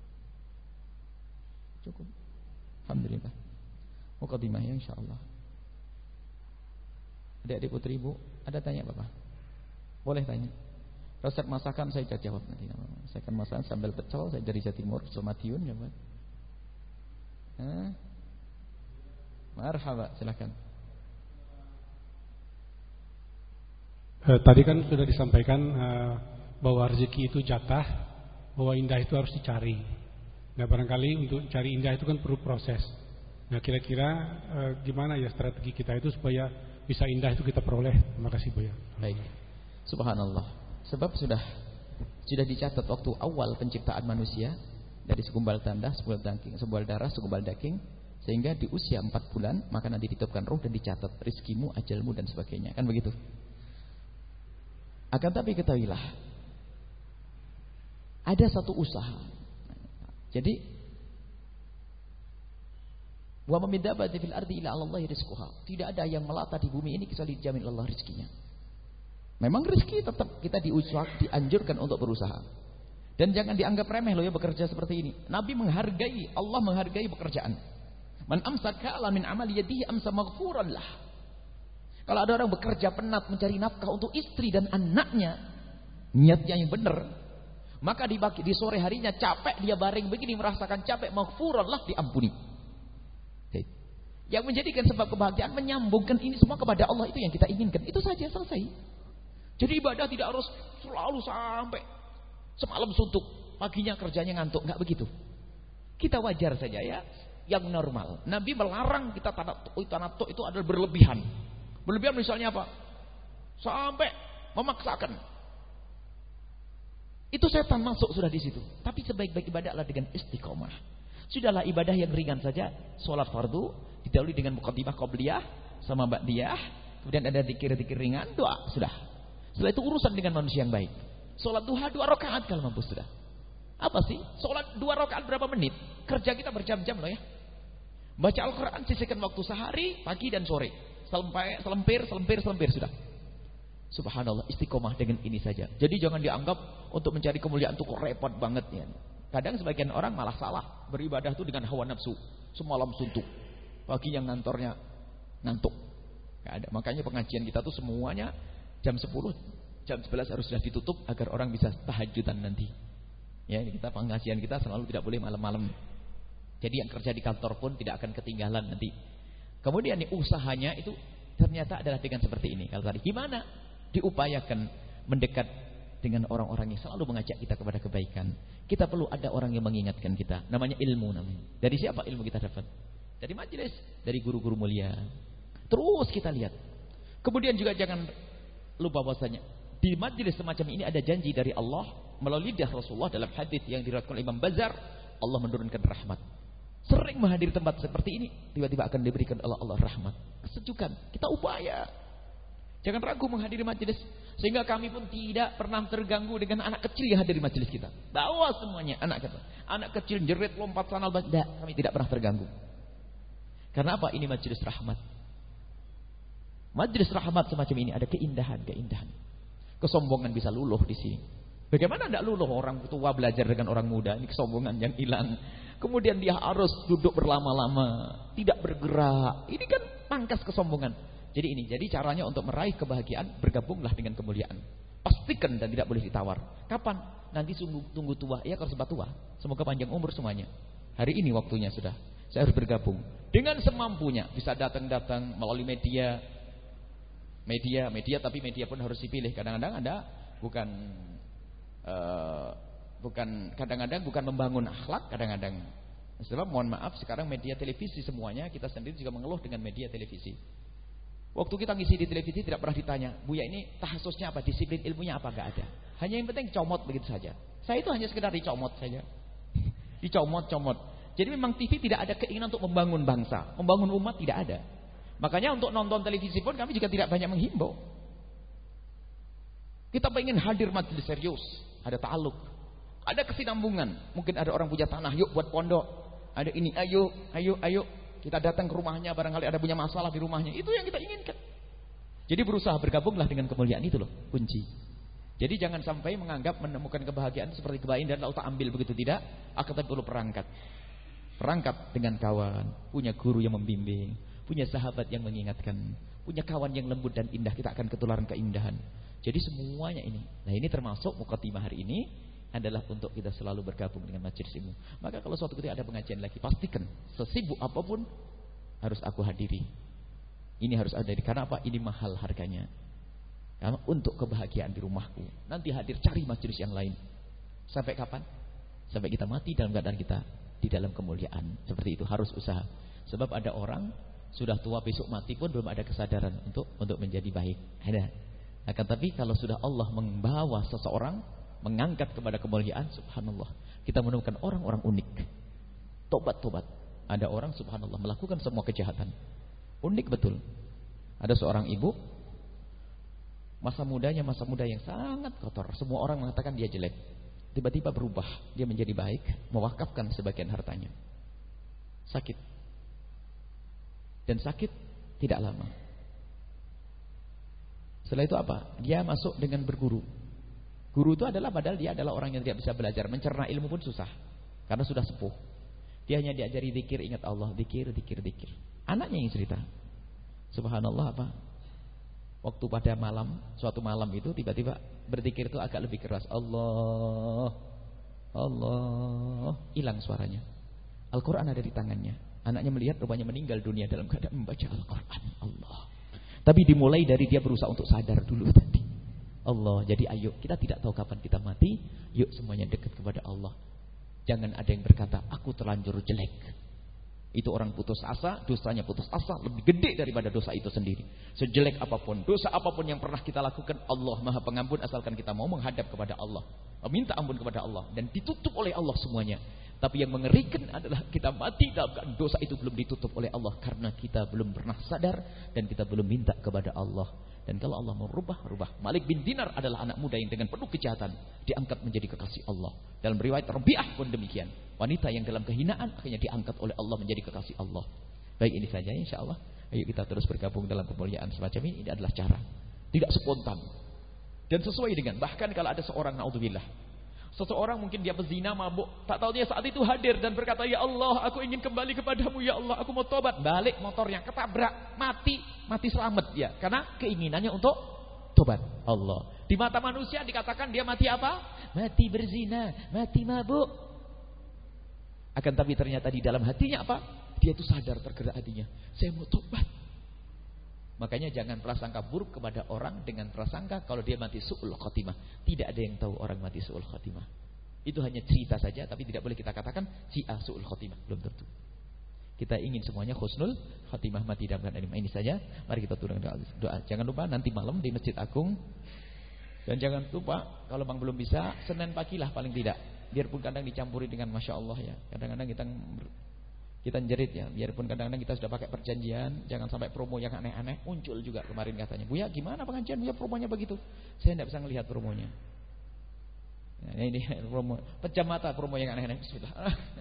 Cukup. Alhamdulillah. Mukadimah ya insyaallah. Adik-adik putri ibu, ada tanya Bapak? Boleh tanya. Resep masakan saya jawab nanti. Saya akan masakan sambal pecel, saya dari Jatimur, Somatiun ya Pak. Marhaba, silakan. Tadi kan sudah disampaikan bahwa rezeki itu jatah, bahwa indah itu harus dicari. Nah barangkali untuk cari indah itu kan perlu proses. Nah kira-kira gimana ya strategi kita itu supaya bisa indah itu kita peroleh? Terima kasih Buya. Baik. Subhanallah. Sebab sudah dicatat waktu awal penciptaan manusia dari segumpal tanah, segumpal darah, segumpal daging, sehingga di usia 4 bulan maka nanti ditiupkan roh dan dicatat rizkimu, ajalmu dan sebagainya. Kan begitu? Akan tapi ketahuilah, ada satu usaha. Jadi wa ma min dabbatin fil ardi illa 'ala Allahi rizquha. Tidak ada yang melata di bumi ini kecuali dijamin Allah rezekinya. Memang rezeki tetap kita dianjurkan untuk berusaha. Dan jangan dianggap remeh loh ya bekerja seperti ini. Nabi menghargai, Allah menghargai pekerjaan. Man amsaka ala min amali yadihi amsa maghfuran lah. Kalau ada orang bekerja penat mencari nafkah untuk istri dan anaknya, niatnya yang benar, maka di sore harinya capek dia baring begini merasakan capek, maghfuran lah, diampuni. Yang menjadikan sebab kebahagiaan menyambungkan ini semua kepada Allah, itu yang kita inginkan. Itu saja, selesai. Jadi ibadah tidak harus selalu sampai semalam suntuk, paginya kerjanya ngantuk, enggak begitu. Kita wajar saja ya, yang normal. Nabi melarang kita tanattu itu adalah berlebihan. Berlebihan misalnya apa? Sampai memaksakan. Itu setan masuk sudah di situ. Tapi sebaik-baik ibadah adalah dengan istiqomah. Sudahlah ibadah yang ringan saja, sholat fardu didahului dengan muqaddimah qabliyah sama ba'diyah, kemudian ada zikir-zikir ringan, doa, sudah. Setelah itu urusan dengan manusia yang baik. Sholat duha 2 rakaat kalau mampu sudah. Apa sih? Sholat 2 rakaat berapa menit? Kerja kita berjam-jam loh ya. Baca Al-Quran sisihkan waktu sehari, pagi dan sore. Selempir sudah. Subhanallah, istiqomah dengan ini saja. Jadi jangan dianggap untuk mencari kemuliaan itu repot banget ya. Kadang sebagian orang malah salah. Beribadah itu dengan hawa nafsu. Semalam suntuk, pagi yang ngantornya ngantuk. Gak ada. Makanya pengajian kita tuh semuanya jam 10, jam 11 harus sudah ditutup agar orang bisa tahajudan nanti. Ya, kita pengajian kita selalu tidak boleh malam-malam. Jadi yang kerja di kantor pun tidak akan ketinggalan nanti. Kemudian usahanya itu ternyata adalah dengan seperti ini. Kalau tadi gimana? Diupayakan mendekat dengan orang-orang yang selalu mengajak kita kepada kebaikan. Kita perlu ada orang yang mengingatkan kita. Namanya ilmu namanya. Dari siapa ilmu kita dapat? Dari majelis, dari guru-guru mulia. Terus kita lihat. Kemudian juga jangan lupa bahwasanya Di majelis semacam ini ada janji dari Allah melalui lidah Rasulullah dalam hadis yang diriwayatkan Imam Bazar, Allah menurunkan rahmat. Sering menghadiri tempat seperti ini, tiba-tiba akan diberikan oleh Allah rahmat, kesejukan. Kita upaya. Jangan ragu menghadiri majelis. Sehingga kami pun tidak pernah terganggu dengan anak kecil yang hadir di majelis kita. Bawa semuanya anak kecil. Anak kecil jerit lompat sana lompat. Tidak, kami tidak pernah terganggu. Karena apa? Ini majelis rahmat. Majelis rahmat semacam ini ada keindahan-keindahan. Kesombongan bisa luluh di sini. Bagaimana tidak luluh orang tua belajar dengan orang muda? Ini kesombongan yang hilang. Kemudian dia harus duduk berlama-lama, tidak bergerak. Ini kan pangkas kesombongan. Jadi caranya untuk meraih kebahagiaan, bergabunglah dengan kemuliaan. Pastikan dan tidak boleh ditawar. Kapan? Nanti tunggu tua. Ya kalau sempat tua. Semoga panjang umur semuanya. Hari ini waktunya sudah. Saya harus bergabung. Dengan semampunya. Bisa datang-datang melalui media. Media tapi media pun harus dipilih. Kadang-kadang Anda kadang-kadang bukan membangun akhlak. Kadang-kadang. Sebab mohon maaf sekarang media televisi semuanya. Kita sendiri juga mengeluh dengan media televisi. Waktu kita ngisi di televisi tidak pernah ditanya, Buya ini tahasusnya apa, disiplin ilmunya apa, enggak ada. Hanya yang penting comot begitu saja. Saya itu hanya sekedar dicomot saja. Dicomot-comot. Jadi memang TV tidak ada keinginan untuk membangun bangsa, membangun umat tidak ada. Makanya untuk nonton televisi pun kami juga tidak banyak menghimbau. Kita pengen hadir majelis serius, ada ta'aluk, ada kesinambungan. Mungkin ada orang punya tanah, yuk buat pondok. Ada ini, ayo. Kita datang ke rumahnya, barangkali ada punya masalah di rumahnya. Itu yang kita inginkan. Jadi berusaha bergabunglah dengan kemuliaan itu loh, kunci. Jadi jangan sampai menganggap menemukan kebahagiaan seperti kebaikan dan lalu tak ambil begitu, tidak. Akan tapi perlu perangkat. Perangkat dengan kawan, punya guru yang membimbing, punya sahabat yang mengingatkan, punya kawan yang lembut dan indah, kita akan ketularan keindahan. Jadi semuanya ini. Nah ini termasuk mukaddimah hari ini adalah untuk kita selalu bergabung dengan majelis ilmu. Maka kalau suatu ketika ada pengajian lagi, pastikan sesibuk apapun harus aku hadiri. Ini harus ada. Karena apa? Ini mahal harganya. Karena untuk kebahagiaan di rumahku. Nanti hadir cari majelis yang lain. Sampai kapan? Sampai kita mati dalam keadaan kita di dalam kemuliaan. Seperti itu harus usaha. Sebab ada orang sudah tua besok mati pun belum ada kesadaran untuk menjadi baik. Ada. Akan tapi kalau sudah Allah membawa seseorang mengangkat kepada kemuliaan, subhanallah, kita menemukan orang-orang unik. Tobat. Ada orang subhanallah melakukan semua kejahatan. Unik betul. Ada seorang ibu, masa muda yang sangat kotor. Semua orang mengatakan dia jelek. Tiba-tiba berubah, dia menjadi baik, mewakafkan sebagian hartanya. Sakit. Dan sakit tidak lama. Setelah itu apa? Dia masuk dengan berguru. Guru itu adalah padahal dia adalah orang yang tidak bisa belajar, mencerna ilmu pun susah karena sudah sepuh. Dia hanya diajari zikir, ingat Allah, zikir. Anaknya yang cerita. Subhanallah apa? Waktu pada suatu malam itu tiba-tiba berzikir itu agak lebih keras. Allah, hilang suaranya. Al-Qur'an ada di tangannya. Anaknya melihat rupanya meninggal dunia dalam keadaan membaca Al-Qur'an. Allah. Tapi dimulai dari dia berusaha untuk sadar dulu tadi. Allah, jadi ayo, kita tidak tahu kapan kita mati. Yuk semuanya dekat kepada Allah. Jangan ada yang berkata, aku terlanjur jelek. Itu orang putus asa, dosanya putus asa lebih gede daripada dosa itu sendiri. Sejelek apapun, dosa apapun yang pernah kita lakukan, Allah Maha Pengampun asalkan kita mau menghadap kepada Allah, minta ampun kepada Allah, dan ditutup oleh Allah semuanya. Tapi yang mengerikan adalah kita mati dalam keadaan dosa itu belum ditutup oleh Allah karena kita belum pernah sadar dan kita belum minta kepada Allah. Dan kalau Allah mau rubah. Malik bin Dinar adalah anak muda yang dengan penuh kejahatan diangkat menjadi kekasih Allah. Dalam riwayat Rabi'ah pun demikian. Wanita yang dalam kehinaan akhirnya diangkat oleh Allah menjadi kekasih Allah. Baik, ini saja insyaallah. Ayo kita terus bergabung dalam kemuliaan semacam ini. Ini adalah cara. Tidak spontan. Dan sesuai dengan, bahkan kalau ada seorang, naudzubillah, seseorang mungkin dia pezina, mabuk, tak tahu dia saat itu hadir dan berkata, ya Allah, aku ingin kembali kepadamu, ya Allah, aku mau tobat. Balik motornya, ketabrak, mati selamat ya, karena keinginannya untuk tobat. Allah. Di mata manusia dikatakan dia mati apa? Mati berzina, mati mabuk. Akan tapi ternyata di dalam hatinya apa? Dia itu sadar, tergerak hatinya, saya mau tobat. Makanya jangan prasangka buruk kepada orang dengan prasangka kalau dia mati su'ul khotimah. Tidak ada yang tahu orang mati su'ul khotimah. Itu hanya cerita saja, tapi tidak boleh kita katakan si A su'ul khotimah, belum tentu. Kita ingin semuanya husnul khotimah, mati dalam keadaan ini saja. Mari kita turun doa. Jangan lupa nanti malam di Masjid Agung Dan jangan lupa kalau Bang belum bisa, Senin pagi lah paling tidak. Biarpun kadang dicampuri dengan Masya Allah ya. Kadang-kadang kita jerit ya. Biarpun kadang-kadang kita sudah pakai perjanjian, jangan sampai promo yang aneh-aneh muncul juga kemarin katanya. Buya gimana pengajian? Buya promonya begitu. Saya tidak bisa melihat promonya. Nah, ini promo pejam mata, promo yang aneh-aneh. Bismillah.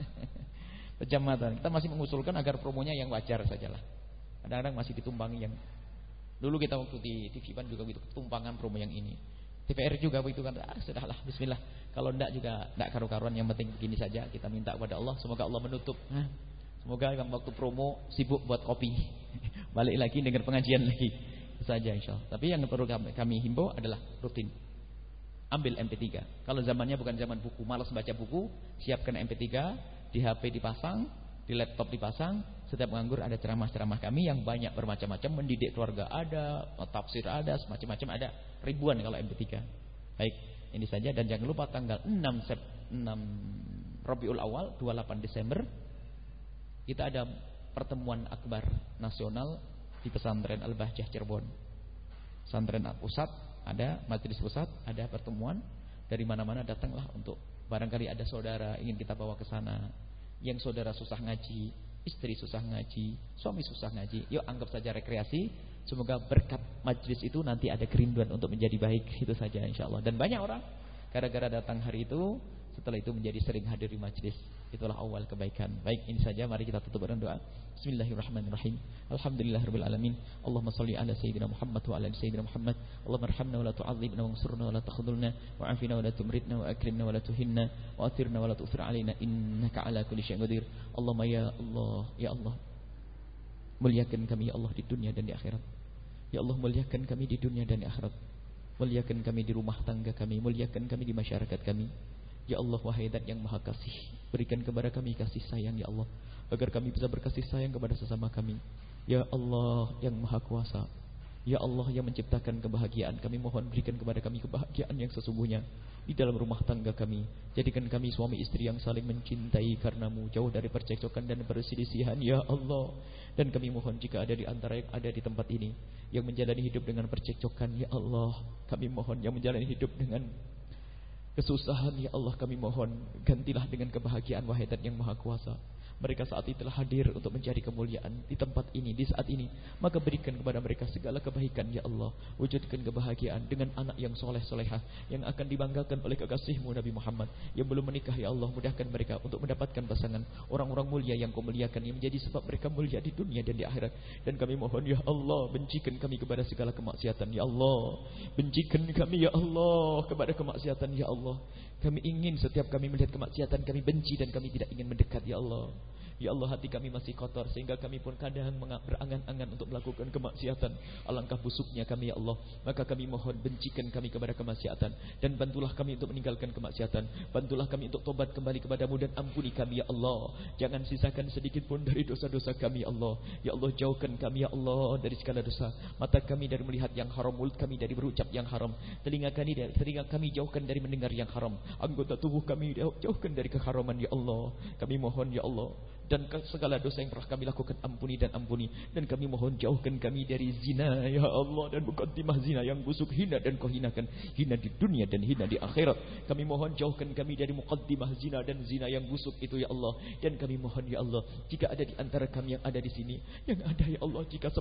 Pejam mata. Kita masih mengusulkan agar promonya yang wajar sajalah. Kadang-kadang masih ditumpangi yang dulu kita waktu di TV juga gitu, tumpangan promo yang ini. TVR juga begitu kan. Sudahlah, bismillah. Kalau enggak juga enggak karu-karuan, yang penting begini saja. Kita minta kepada Allah, semoga Allah menutup. Semoga waktu promo sibuk buat kopi. Balik lagi dengar pengajian lagi. Itu saja insyaallah. Tapi yang perlu kami himbau adalah rutin. Ambil MP3. Kalau zamannya bukan zaman buku, malas baca buku, siapkan MP3, di HP dipasang, di laptop dipasang. Setiap menganggur ada ceramah-ceramah kami yang banyak bermacam-macam, mendidik keluarga ada, tafsir ada, semacam-macam ada, ribuan kalau MP3. Baik, ini saja dan jangan lupa tanggal 6 Rabiul Awal 28 Desember kita ada pertemuan akbar nasional di pesantren Al-Bahjah Cirebon. Pesantren pusat ada, majelis pusat ada pertemuan, dari mana-mana datanglah untuk barangkali ada saudara ingin kita bawa ke sana. Yang saudara susah ngaji, istri susah ngaji, suami susah ngaji, yuk anggap saja rekreasi. Semoga berkat majlis itu nanti ada kerinduan untuk menjadi baik. Itu saja insyaallah. Dan banyak orang gara-gara datang hari itu, setelah itu menjadi sering hadir di majlis. Itulah awal kebaikan. Baik, ini saja, mari kita tutup dengan doa. Bismillahirrahmanirrahim. Alhamdulillahirabbil alamin. Allahumma shalli ala sayyidina Muhammad wa ala ali sayyidina Muhammad. Allahumma arhamna wa la tu'adzibna wansurna wa la takhdhulna wa afina wa la tumritna wa akrimna wa la tuhinna wa athirna wa la tu'thir alaina innaka ala kulli syai'in qadir. Allahumma ya Allah, ya Allah, muliakan kami ya Allah di dunia dan di akhirat. Ya Allah, muliakan kami di dunia dan di akhirat. Muliakan kami di rumah tangga kami, muliakan kami di masyarakat kami. Ya Allah, wahai Zat yang Maha Kasih, berikan kepada kami kasih sayang ya Allah, agar kami bisa berkasih sayang kepada sesama kami. Ya Allah yang Maha Kuasa, ya Allah yang menciptakan kebahagiaan, kami mohon berikan kepada kami kebahagiaan yang sesungguhnya di dalam rumah tangga kami. Jadikan kami suami istri yang saling mencintai karenamu, jauh dari percekcokan dan perselisihan ya Allah. Dan kami mohon jika ada di antara yang ada di tempat ini yang menjalani hidup dengan percekcokan ya Allah, kami mohon yang menjalani hidup dengan kesusahan ya Allah, kami mohon gantilah dengan kebahagiaan wahai Zat yang Maha Kuasa. Mereka saat itu telah hadir untuk mencari kemuliaan di tempat ini, di saat ini. Maka berikan kepada mereka segala kebaikan ya Allah. Wujudkan kebahagiaan dengan anak yang soleh-solehah, yang akan dibanggakan oleh kekasihmu Nabi Muhammad. Yang belum menikah ya Allah, mudahkan mereka untuk mendapatkan pasangan orang-orang mulia yang kau muliakan, yang menjadi sebab mereka mulia di dunia dan di akhirat. Dan kami mohon ya Allah, bencikan kami kepada segala kemaksiatan ya Allah. Bencikan kami ya Allah kepada kemaksiatan ya Allah. Kami ingin setiap kami melihat kemaksiatan kami benci dan kami tidak ingin mendekat ya Allah. Ya Allah, hati kami masih kotor sehingga kami pun kadang berangan-angan untuk melakukan kemaksiatan. Alangkah busuknya kami ya Allah. Maka kami mohon bencikan kami kepada kemaksiatan dan bantulah kami untuk meninggalkan kemaksiatan. Bantulah kami untuk tobat kembali kepadamu dan ampuni kami ya Allah. Jangan sisakan sedikit pun dari dosa-dosa kami ya Allah. Ya Allah, jauhkan kami ya Allah dari segala dosa. Mata kami dari melihat yang haram, mulut kami dari berucap yang haram, telinga kami jauhkan dari mendengar yang haram, anggota tubuh kami jauhkan dari keharaman ya Allah. Kami mohon ya Allah, dan segala dosa yang pernah kami lakukan ampuni dan ampuni. Dan kami mohon jauhkan kami dari zina ya Allah, dan muqaddimah zina yang busuk, hina dan kau hinakan, hina di dunia dan hina di akhirat. Kami mohon jauhkan kami dari muqaddimah zina dan zina yang busuk itu ya Allah. Dan kami mohon ya Allah, jika ada di antara kami yang ada di sini, yang ada ya Allah, jika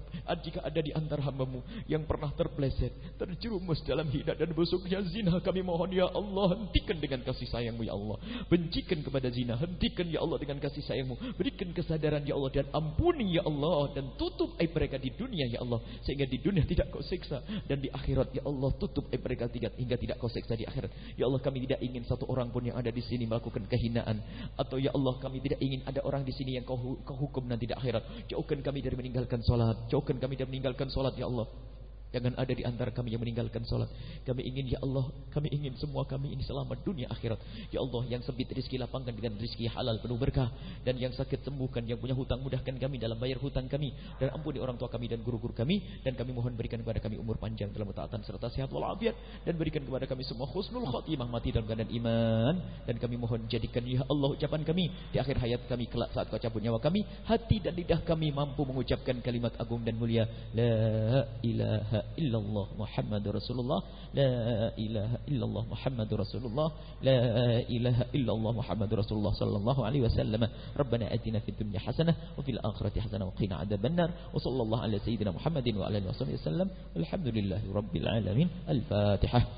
ada di antara hamba-Mu yang pernah terpleset, terjerumus dalam hina dan busuknya zina, kami mohon ya Allah, hentikan dengan kasih sayang-Mu ya Allah. Bencikan kepada zina, hentikan ya Allah dengan kasih sayang-Mu. Berikan kesadaran ya Allah, dan ampuni ya Allah, dan tutup aib mereka di dunia ya Allah, sehingga di dunia tidak kau siksa, dan di akhirat ya Allah tutup aib mereka hingga tidak kau siksa di akhirat. Ya Allah, kami tidak ingin satu orang pun yang ada di sini melakukan kehinaan, atau ya Allah kami tidak ingin ada orang di sini yang kau hukum nanti di akhirat. Jauhkan kami dari meninggalkan salat, jauhkan kami dari meninggalkan salat ya Allah. Jangan ada di antara kami yang meninggalkan salat. Kami ingin ya Allah, kami ingin semua kami ini selamat dunia akhirat. Ya Allah, yang sempit rezeki lapangkan dengan rezeki halal penuh berkah, dan yang sakit sembuhkan, yang punya hutang mudahkan kami dalam bayar hutang kami, dan ampuni orang tua kami dan guru-guru kami. Dan kami mohon berikan kepada kami umur panjang dalam ketaatan serta sehat walafiat, dan berikan kepada kami semua husnul khatimah, mati dalam keadaan iman. Dan kami mohon jadikan ya Allah ucapan kami di akhir hayat kami kelak saat kau cabut nyawa kami, hati dan lidah kami mampu mengucapkan kalimat agung dan mulia la ilaha ilaha illallah Muhammadur Rasulullah, la ilaha illallah Muhammadur Rasulullah, la ilaha illallah Muhammadur Rasulullah sallallahu alaihi wasallam. Rabbana atina fid dunya hasanah wa fil akhirati hasanah wa qina adzabannar. Wa sallallahu ala sayyidina Muhammadin wa ala alihi wasallam. Walhamdulillahi rabbil alamin. Al-Fatihah.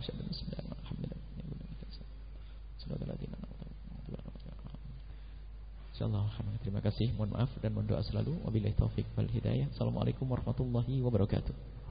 Insyaallah. Terima kasih. Mohon maaf dan mohon doa selalu. Wabillahi taufik wal hidayah. Assalamualaikum warahmatullahi wabarakatuh.